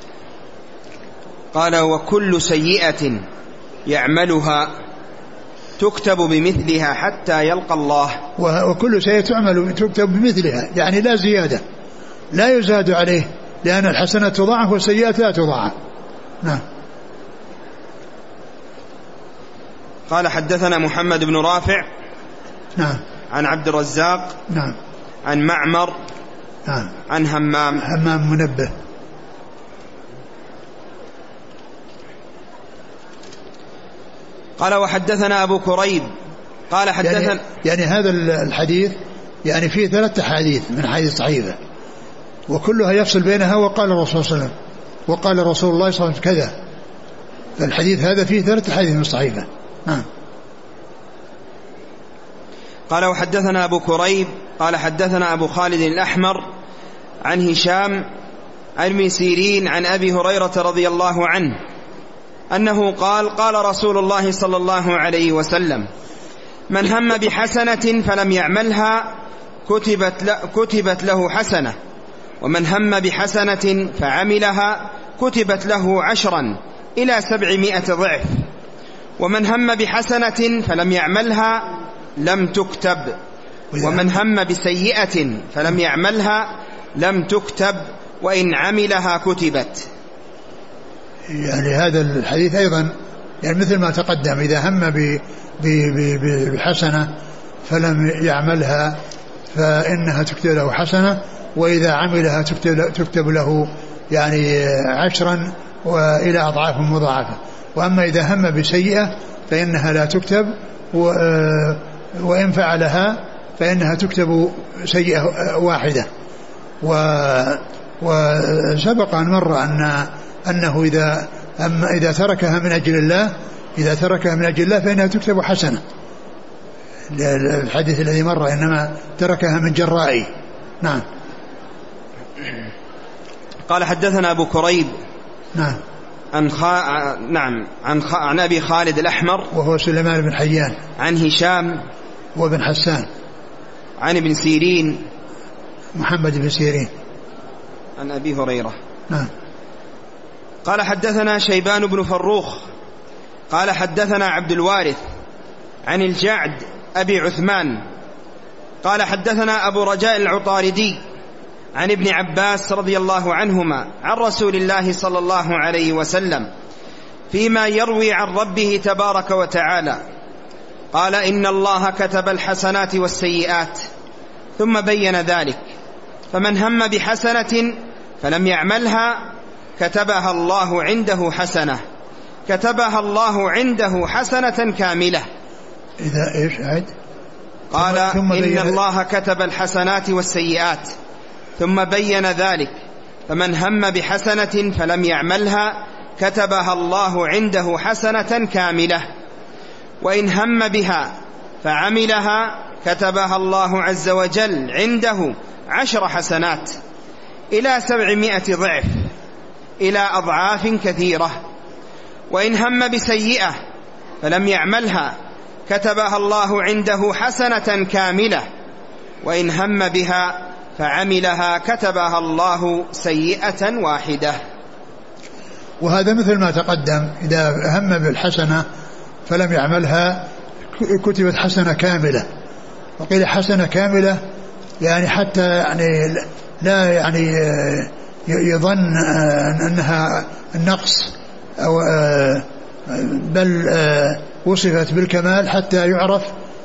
قال وكل سيئة يعملها تكتب بمثلها حتى يلقى الله. وكل سيئة تعمل تكتب بمثلها يعني لا زيادة لا يزاد عليه لأن الحسنة تضاعف والسيئات لا تضاعف. نعم. قال حدثنا محمد بن رافع نعم عن عبد الرزاق نعم عن معمر نعم عن همام همام منبه. قال وحدثنا أبو كريب قال حدثنا يعني, يعني هذا الحديث يعني فيه ثلاثة حديث من حديث صحيفة وكلها يفصل بينها وقال الرسول صلى الله عليه وسلم وقال رسول الله صلى الله عليه وسلم كذا. فالحديث هذا فيه ثلاثة حديث من الصحيفة. نعم. قال وحدثنا أبو كريب قال حدثنا أبو خالد الأحمر عن هشام عن ابن سيرين عن أبي هريرة رضي الله عنه أنه قال قال رسول الله صلى الله عليه وسلم من هم بحسنة فلم يعملها كتبت, كتبت له حسنة ومن هم بحسنة فعملها كتبت له عشرا إلى سبعمائة ضعف ومن هم بحسنة فلم يعملها لم تكتب ومن هم بسيئة فلم يعملها لم تكتب وإن عملها كتبت. يعني هذا الحديث أيضا يعني مثل ما تقدم إذا هم بحسنة فلم يعملها فإنها تكتب له حسنة وإذا عملها تكتب, تكتب له يعني عشرا وإلى أضعاف مضاعفة. وأما إذا هم بسيئة فإنها لا تكتب وإن فعلها فإنها تكتب سيئة واحدة. وسبق أن مر أن أنه إذا أما إذا تركها من أجل الله إذا تركها من أجل الله فإنها تكتب حسنة. الحديث الذي مر إنما تركها من جرائي. نعم. قال حدثنا أبو كريب نعم عن خا... نعم عن خ... عن أبي خالد الأحمر وهو سليمان بن حيان عن هشام وابن حسان عن ابن سيرين محمد بن سيرين عن أبي هريرة. نعم. قال حدثنا شيبان بن فروخ قال حدثنا عبد الوارث عن الجعد أبي عثمان قال حدثنا أبو رجاء العطاردي عن ابن عباس رضي الله عنهما عن رسول الله صلى الله عليه وسلم فيما يروي عن ربه تبارك وتعالى قال إن الله كتب الحسنات والسيئات ثم بين ذلك فمن هم بحسنة فلم يعملها كتبها الله عنده حسنة كتبها الله عنده حسنة كاملة. إذا إيش عد؟ قال إن الله كتب الحسنات والسيئات ثم بين ذلك فمن هم بحسنة فلم يعملها كتبها الله عنده حسنة كاملة وإن هم بها فعملها كتبها الله عز وجل عنده عشر حسنات إلى سبعمائة ضعف إلى أضعاف كثيرة. وإن هم بسيئة فلم يعملها كتبها الله عنده حسنة كاملة وإن هم بها فعملها كتبها الله سيئة واحدة. وهذا مثل ما تقدم إذا هم بالحسنة فلم يعملها كتبت حسنة كاملة. وقيل حسنة كاملة يعني حتى يعني لا يعني يظن أنها النقص أو بل وصفت بالكمال حتى يعرف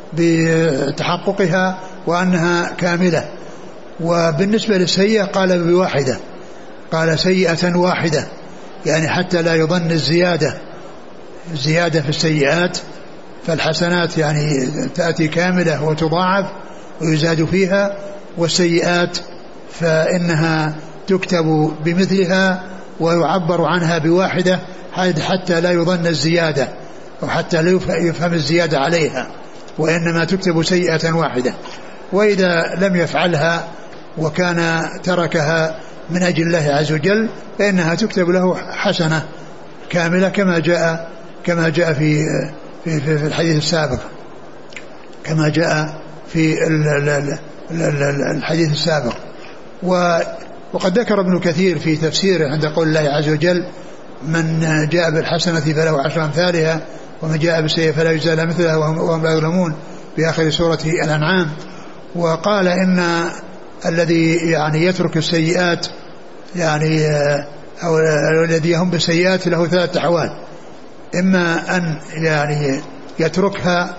بتحققها وأنها كاملة. وبالنسبة للسيئة قال بواحدة قال سيئة واحدة يعني حتى لا يظن الزيادة الزيادة في السيئات. فالحسنات يعني تأتي كاملة وتضاعف ويزاد فيها والسيئات فإنها تكتب بمثلها ويعبر عنها بواحدة حتى لا يظن الزيادة أو حتى لا يفهم الزيادة عليها وإنما تكتب سيئة واحدة. وإذا لم يفعلها وكان تركها من أجل الله عز وجل فإنها تكتب له حسنة كاملة كما جاء كما جاء في في في الحديث السابق كما جاء في الحديث السابق. وقد ذكر ابن كثير في تفسيره عند قول الله عز وجل من جاء بالحسنة فله عشر أمثالها ومن جاء بالسيئة فلا يجزى إلا مثلها وهم لا يظلمون في آخر سورة الأنعام. وقال إن الذي يعني يترك السيئات يعني أو الذي يهم بالسيئات له ثلاث أحوال: إما أن يعني يتركها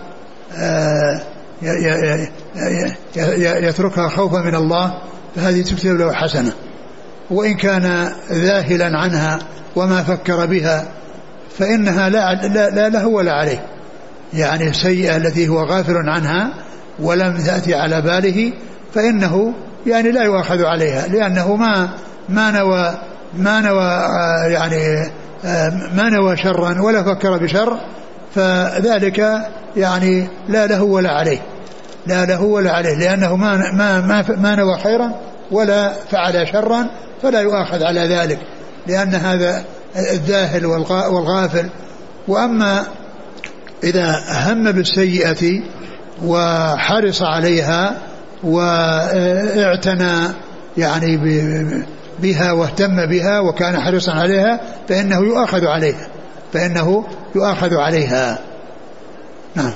يتركها خوفا من الله فهذه تكتب له حسنة، وإن كان ذاهلا عنها وما فكر بها فإنها لا, لا, لا له ولا عليه، يعني السيئة التي هو غافل عنها ولم تأتي على باله فإنه يعني لا يؤاخذ عليها لأنه ما ما نوى ما نوى يعني ما نوى شرا ولا فكر بشر، فذلك يعني لا له ولا عليه لا له ولا عليه لأنه ما ما ما, ما نوى خيرا ولا فعل شرا فلا يؤاخذ على ذلك لأن هذا الذاهل والغافل. وأما إذا هم بالسيئة وحرص عليها واعتنى يعني بها واهتم بها وكان حريصا عليها فإنه يؤاخذ عليها فإنه يؤاخذ عليها. نعم.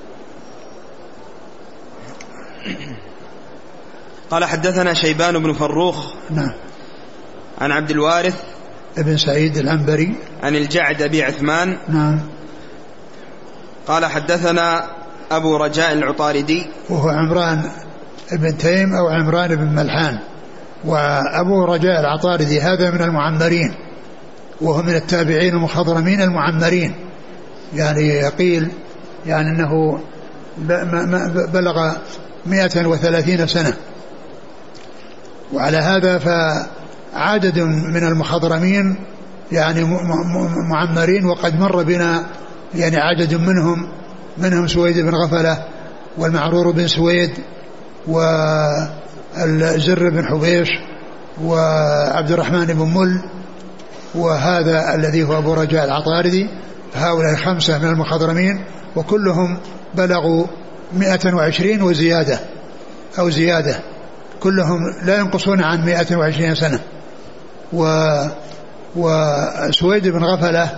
قال حدثنا شيبان بن فروخ نعم عن عبد الوارث ابن سعيد العنبري عن الجعد أبي عثمان نعم قال حدثنا أبو رجاء العطاردي وهو عمران ابن تيم أو عمران بن ملحان. وأبو رجاء العطاردي هذا من المعمرين وهو من التابعين المخضرمين المعمرين، يعني يقيل يعني أنه بلغ مئة وثلاثين سنة. وعلى هذا فعدد من المخضرمين يعني معمرين وقد مر بنا يعني عدد منهم منهم سويد بن غفلة والمعرور بن سويد والزر بن حبيش وعبد الرحمن بن مل وهذا الذي هو أبو رجاء العطاردي. هؤلاء خمسة من المخضرمين وكلهم بلغوا مئة وعشرين وزيادة أو زيادة، كلهم لا ينقصون عن مئة وعشرين سنة. وسويد بن غفلة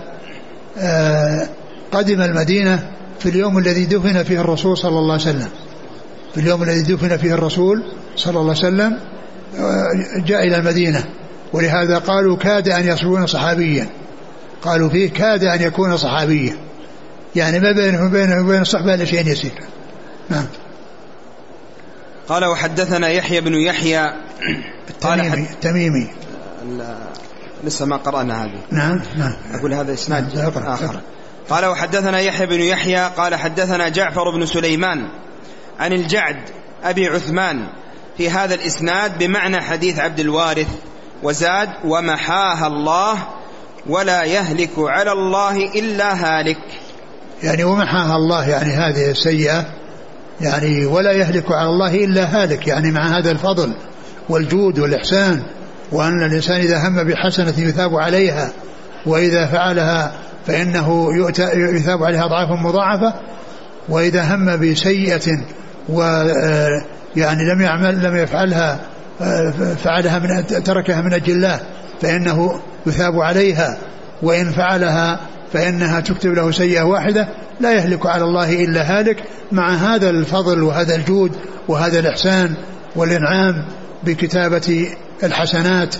قدم المدينة في اليوم الذي دفن فيه الرسول صلى الله عليه وسلم في اليوم الذي دفن فيه الرسول صلى الله عليه وسلم جاء إلى المدينة، ولهذا قالوا كاد أن يصير صحابيا، قالوا فيه كاد أن يكون صحابيا، يعني ما بينه وبينه وبين الصحبة إلا شيء يسير. نعم. قال وحدثنا يحيى بن يحيى التميمي, التميمي. لسه ما قرأنا هذه. نعم نعم أقول هذا إسناد نعم. آخر. قال وحدثنا يحيى بن يحيى قال حدثنا جعفر بن سليمان عن الجعد أبي عثمان في هذا الإسناد بمعنى حديث عبد الوارث، وزاد ومحاها الله ولا يهلك على الله إلا هالك، يعني ومحاها الله يعني هذه السيئة يعني ولا يهلك على الله إلا هالك، يعني مع هذا الفضل والجود والإحسان، وأن الإنسان إذا هم بحسنة يثاب عليها وإذا فعلها فإنه يثاب عليها أضعاف مضاعفة، وإذا هم بسيئة ويعني لم يعمل لم يفعلها فعلها من تركها من أجل الله فإنه يثاب عليها، وإن فعلها فإنها تكتب له سيئة واحدة، لا يهلك على الله إلا هالك، مع هذا الفضل وهذا الجود وهذا الإحسان والإنعام بكتابة الحسنات.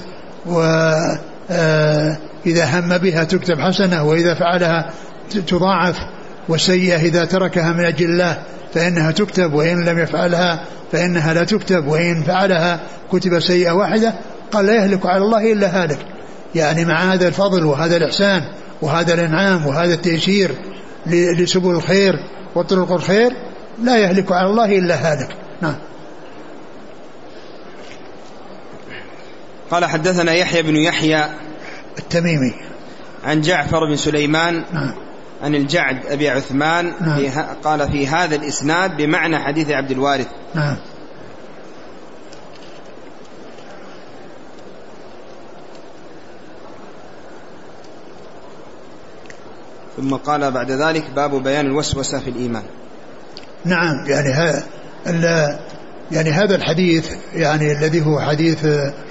وإذا هم بها تكتب حسنة، وإذا فعلها تضاعف، والسيئة إذا تركها من أجل الله فإنها تكتب، وإن لم يفعلها فإنها لا تكتب، وإن فعلها كتب سيئة واحدة. قال لا يهلك على الله إلا هالك، يعني مع هذا الفضل وهذا الإحسان وهذا الإنعام وهذا التيسير لسبل الخير وطرق الخير لا يهلك على الله إلا هالك. نعم. قال حدثنا يحيى بن يحيى التميمي عن جعفر بن سليمان نعم. عن الجعد أبي عثمان نعم. في قال في هذا الإسناد بمعنى حديث عبد الوارث. نعم. ثم قال بعد ذلك باب بيان الوسوسة في الإيمان. نعم يعني هذا يعني هذا الحديث يعني الذي هو حديث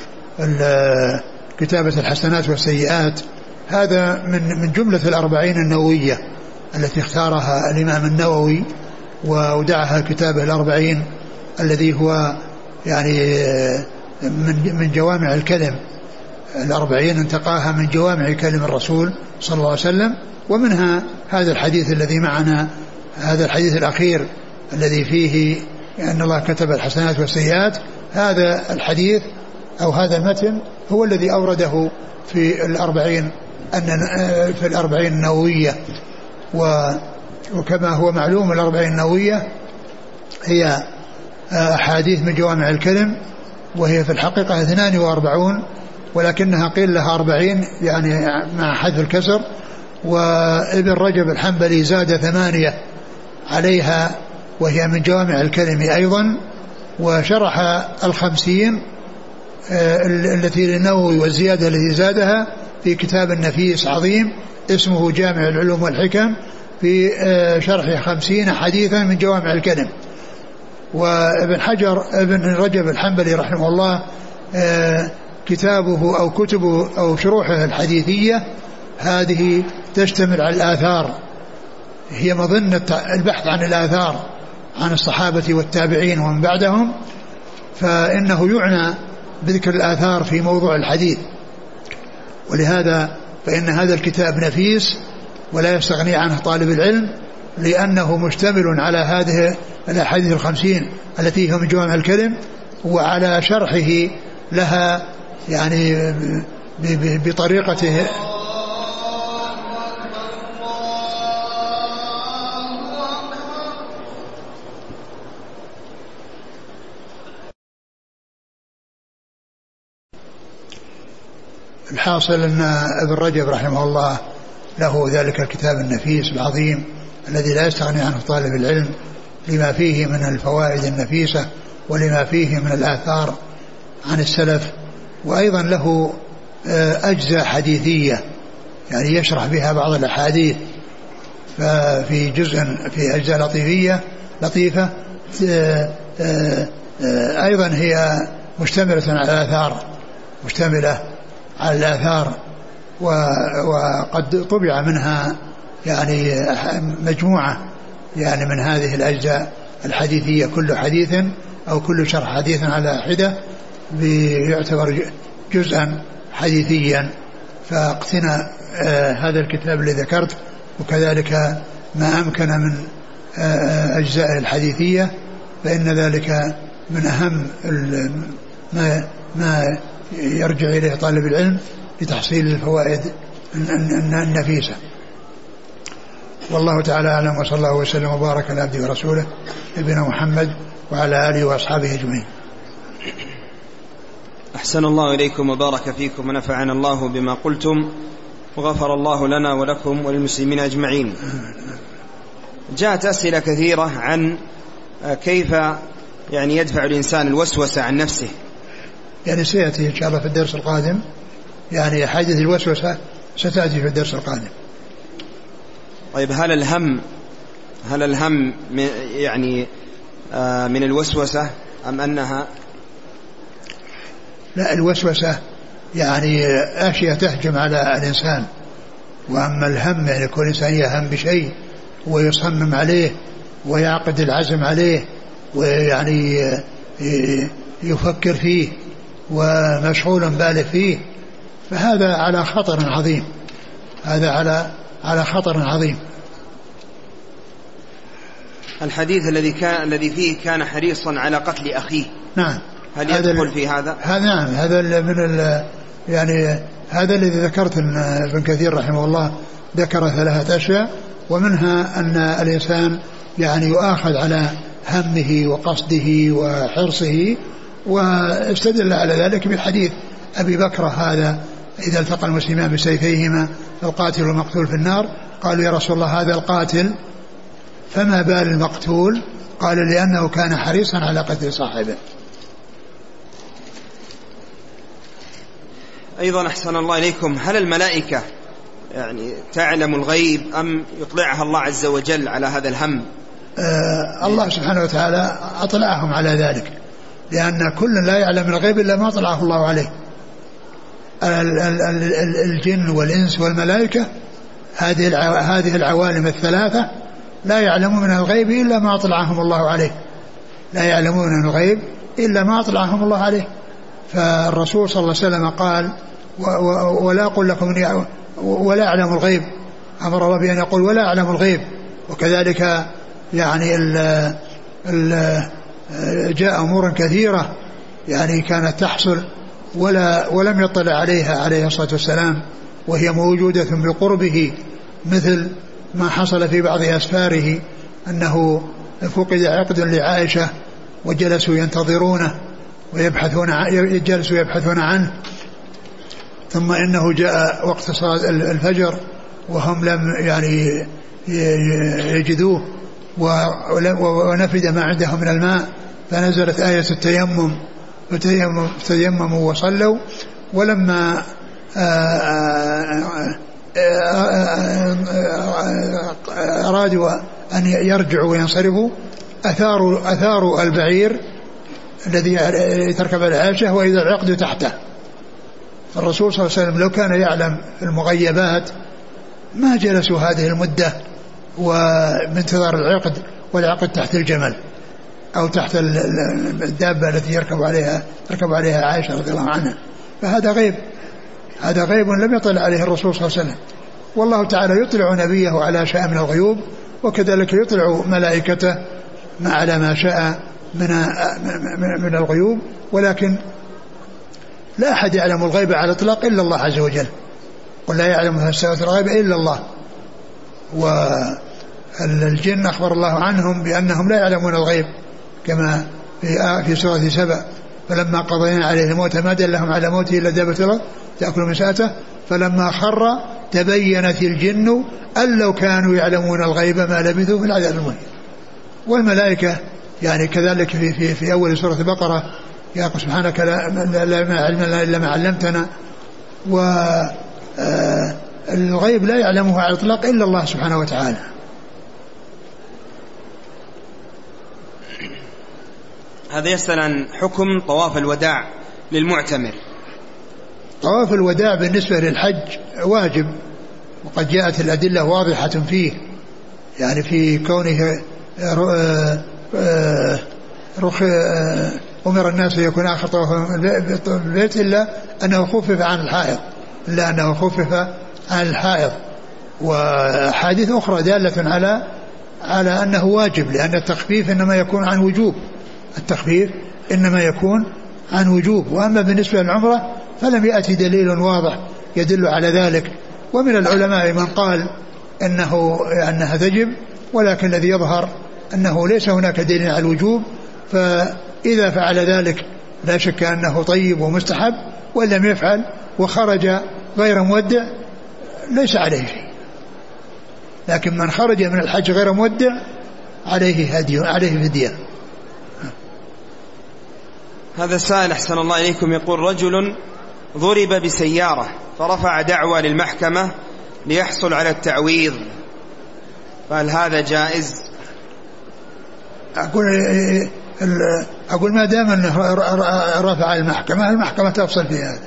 كتابة الحسنات والسيئات، هذا من من جملة الأربعين النووية التي اختارها الإمام النووي وودعها كتابه الأربعين الذي هو يعني من من جوامع الكلم. الأربعين انتقاها من جوامع كلم الرسول صلى الله عليه وسلم، ومنها هذا الحديث الذي معنا، هذا الحديث الأخير الذي فيه أن الله كتب الحسنات والسيئات. هذا الحديث أو هذا المتن هو الذي أورده في الأربعين في الأربعين النووية. وكما هو معلوم الأربعين النووية هي أحاديث من جوامع الكلم، وهي في الحقيقة اثنان وأربعون ولكنها قيل لها أربعين يعني مع حذف الكسر. وابن رجب الحنبلي زاد ثمانية عليها وهي من جوامع الكلم أيضا، وشرح الخمسين التي للنووي والزيادة التي زادها في كتاب النفيس عظيم اسمه جامع العلوم والحكم في شرح خمسين حديثا من جوامع الكلم. وابن حجر ابن رجب الحنبلي رحمه الله كتابه أو كتبه أو شروحه الحديثية هذه تشتمل على الآثار، هي مظنة البحث عن الآثار عن الصحابة والتابعين ومن بعدهم، فإنه يعنى بذكر الآثار في موضوع الحديث. ولهذا فإن هذا الكتاب نفيس ولا يستغني عنه طالب العلم، لأنه مشتمل على هذه الأحاديث الخمسين التي هي من جوامع الكلم، وعلى شرحه لها يعني بطريقته الحاصل أن ابن رجب رحمه الله له ذلك الكتاب النفيس العظيم الذي لا يستغني عنه طالب العلم لما فيه من الفوائد النفيسة ولما فيه من الآثار عن السلف، وأيضا له أجزاء حديثية يعني يشرح بها بعض الأحاديث، ففي جزء في أجزاء لطيفية لطيفة أيضا هي مشتملة على الآثار مشتملة على الآثار وقد طبع منها يعني مجموعة يعني من هذه الأجزاء الحديثية، كل حديث أو كل شرح حديث على حدة بيعتبر جزءا حديثيا. فاقتنى آه هذا الكتاب الذي ذكرت، وكذلك ما أمكن من آه أجزاء الحديثية، فإن ذلك من أهم ما, ما يرجع إليه طالب العلم لتحصيل الفوائد النفيسة. والله تعالى أعلم، وصلى الله وسلم وبارك على عبده ورسوله نبينا محمد وعلى آله وأصحابه أجمعين. أحسن الله إليكم وبارك فيكم ونفعنا الله بما قلتم وغفر الله لنا ولكم وللمسلمين أجمعين. جاءت أسئلة كثيرة عن كيف يعني يدفع الإنسان الوسوسة عن نفسه، يعني سيأتي إن شاء الله في الدرس القادم، يعني حادث الوسوسة ستأتي في الدرس القادم. طيب هل الهم هل الهم يعني من الوسوسة أم أنها لا الوسوسة يعني أشياء تهجم على الإنسان، وأما الهم يعني يكون الإنسان يهم بشيء ويصمم عليه ويعقد العزم عليه ويعني يفكر فيه ومشغول بالغ فيه، فهذا على خطر عظيم، هذا على على خطر عظيم. الحديث الذي كان الذي فيه كان حريصا على قتل أخيه، نعم، هل يدخل في هذا؟ هذا نعم، هذا من ال يعني هذا الذي ذكرت ان ابن كثير رحمه الله ذكر ثلاثة أشياء، ومنها أن الإنسان يعني يؤاخذ على همه وقصده وحرصه، واستدل على ذلك بالحديث أبي بكر هذا إذا التقى المسلمان بسيفيهما القاتل والمقتول في النار، قالوا يا رسول الله هذا القاتل فما بال المقتول؟ قال لأنه كان حريصا على قتل صاحبه. أيضا أحسن الله إليكم، هل الملائكة يعني تعلم الغيب أم يطلعها الله عز وجل على هذا الهم؟ آه الله سبحانه وتعالى أطلعهم على ذلك، لأن كل لا يعلم الغيب إلا ما أطلعه الله عليه. الجن والإنس والملائكة هذه هذه العوالم الثلاثة لا يعلمون من الغيب إلا ما أطلعهم الله عليه، لا يعلمون من الغيب إلا ما أطلعهم الله عليه. فالرسول صلى الله عليه وسلم قال ولا أقول لكم ولا أعلم الغيب، أمر الله بأن يقول ولا أعلم الغيب. وكذلك يعني ال ال جاء أمور كثيرة يعني كانت تحصل ولا ولم يطلع عليها عليه الصلاة والسلام وهي موجودة بقربه، مثل ما حصل في بعض أسفاره أنه فقد عقد لعائشة وجلسوا ينتظرونه ويبحثون جلسوا يبحثون عنه، ثم إنه جاء وقت صلاة الفجر وهم لم يعني يجدوه ونفد ما عندهم من الماء، فنزلت آية التيمم فتيمموا وصلوا. ولما أرادوا أن يرجعوا وينصرفوا أثاروا, أثاروا البعير الذي تركب العائشة وإذا العقد تحته. الرسول صلى الله عليه وسلم لو كان يعلم المغيبات ما جلسوا هذه المدة وبانتظار العقد، والعقد تحت الجمل أو تحت الدابة التي يركب عليها تركب عليها عائشة رضي الله عنها. فهذا غيب، هذا غيب لم يطلع عليه الرسول صلى الله عليه وسلم. والله تعالى يطلع نبيه على شيء من الغيوب، وكذلك يطلع ملائكته ما على ما شاء من من الغيوب، ولكن لا أحد يعلم الغيب على الإطلاق إلا الله عز وجل. قل لا يعلم في السماوات الغيب إلا الله. والجن أخبر الله عنهم بأنهم لا يعلمون الغيب كما في في سورة سبأ، فلما قضينا عليه الموت ما دلهم على موته إلا دابة الأرض تأكل من ساءته فلما خر تبينت الجن أن لو كانوا يعلمون الغيب ما لبثوا في العذاب المهين. والملائكة يعني كذلك في في في أول سورة البقرة يقول سبحانك لا, لا ما علمنا إلا ما علمتنا. والغيب لا يعلمه على الإطلاق إلا الله سبحانه وتعالى. هذا يسأل عن حكم طواف الوداع للمعتمر. طواف الوداع بالنسبة للحج واجب، وقد جاءت الأدلة واضحة فيه، يعني في كونه رخ أمر الناس يكون آخر طواف البيت إلا أنه خفف عن الحائض إلا أنه خفف عن الحائض. وحادث أخرى دالة على على أنه واجب، لأن التخفيف إنما يكون عن وجوب، التخفيف إنما يكون عن وجوب. وأما بالنسبة للعمرة فلم يأتي دليل واضح يدل على ذلك. ومن العلماء من قال إنه أنها تجب، ولكن الذي يظهر أنه ليس هناك دليل على الوجوب، فإذا فعل ذلك لا شك أنه طيب ومستحب، وإن لم يفعل وخرج غير مودع ليس عليه شيء. لكن من خرج من الحج غير مودع عليه هدي عليه فدية. هذا سائل أحسن الله إليكم يقول رجل ضرب بسيارة فرفع دعوى للمحكمة ليحصل على التعويض، فهل هذا جائز؟ أقول أقول ما دام أنه رفع المحكمة المحكمة تفصل في هذا.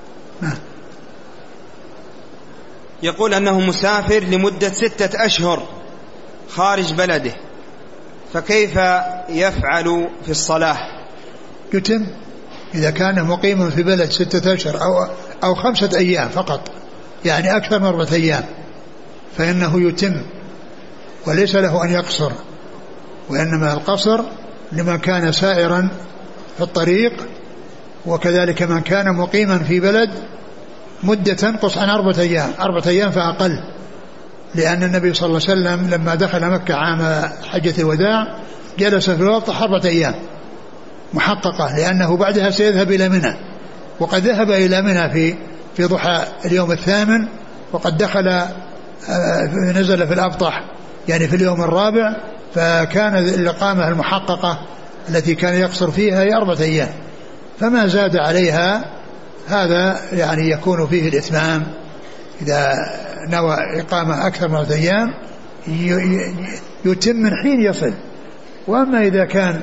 يقول أنه مسافر لمدة ستة أشهر خارج بلده، فكيف يفعل في الصلاة؟ يتم إذا كان مقيما في بلد ستة أشهر أو, أو خمسة أيام فقط، يعني أكثر من أربعة أيام، فإنه يتم وليس له أن يقصر. وإنما القصر لمن كان سائرا في الطريق، وكذلك من كان مقيما في بلد مدة تنقص عن أربعة أيام أربعة أيام فأقل. لأن النبي صلى الله عليه وسلم لما دخل مكة عام حجة الوداع جلس في الوطح أربعة أيام محققة، لأنه بعدها سيذهب إلى منى، وقد ذهب إلى منى في في ضحى اليوم الثامن، وقد دخل نزل في الأبطح يعني في اليوم الرابع، فكان الإقامة المحققة التي كان يقصر فيها هي أربعة أيام، فما زاد عليها هذا يعني يكون فيه الإتمام إذا نوى إقامة أكثر من أربعة أيام يتم من حين يصل. وأما إذا كان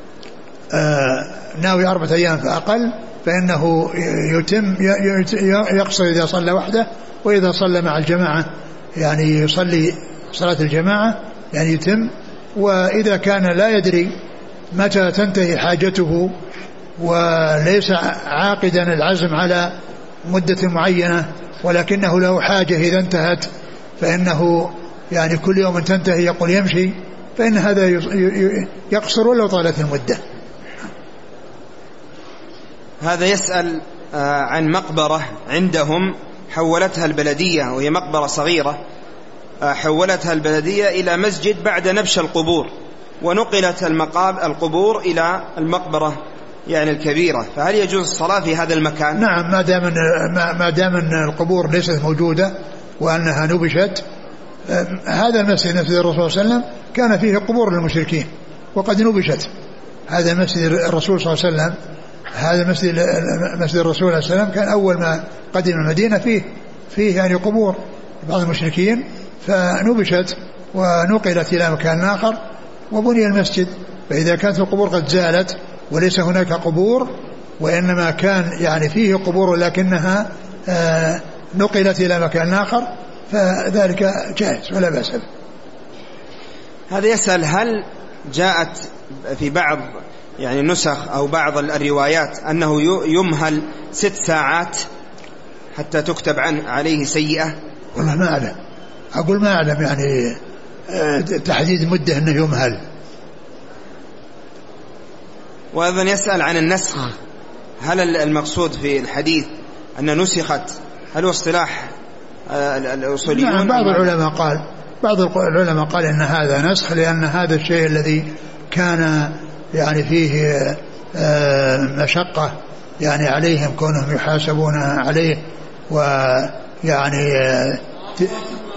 ناوي أربعة أيام فأقل فإنه يتم يقصر إذا صلى وحده، وإذا صلى مع الجماعة يعني يصلي صلاة الجماعة يعني يتم. وإذا كان لا يدري متى تنتهي حاجته وليس عاقدا العزم على مدة معينة ولكنه له حاجة إذا انتهت فإنه يعني كل يوم تنتهي يقول يمشي، فإن هذا يقصر ولو طالت المدة. هذا يسأل عن مقبرة عندهم حولتها البلدية، وهي مقبرة صغيرة حولتها البلدية إلى مسجد بعد نبش القبور، ونقلت المقابر القبور إلى المقبرة يعني الكبيرة، فهل يجوز الصلاة في هذا المكان؟ نعم، ما دام ما دام ان القبور ليست موجودة وأنها نبشت. هذا المسجد مسجد الرسول صلى الله عليه وسلم كان فيه قبور للمشركين وقد نبشت. هذا مسجد الرسول صلى الله عليه وسلم، هذا مسجد مسجد الرسول صلى الله عليه وسلم كان أول ما قدم المدينة فيه فيه يعني قبور بعض المشركين فنبشت ونقلت إلى مكان آخر وبني المسجد. فإذا كانت القبور قد زالت وليس هناك قبور وإنما كان يعني فيه قبور لكنها آه نقلت إلى مكان آخر فذلك جائز ولا بأس به. هذا يسأل هل جاءت في بعض يعني نسخ أو بعض الروايات أنه يمهل ست ساعات حتى تكتب عن عليه سيئة؟ والله ما أعلم، أقول ما أعلم يعني تحديد مدة أنه يمهل. وأيضا يسأل عن النسخ، هل المقصود في الحديث أن نسخت، هل هو اصطلاح الأصوليون؟ نعم، بعض العلماء قال بعض العلماء قال إن هذا نسخ، لأن هذا الشيء الذي كان يعني فيه مشقة يعني عليهم كونهم يحاسبون عليه ويعني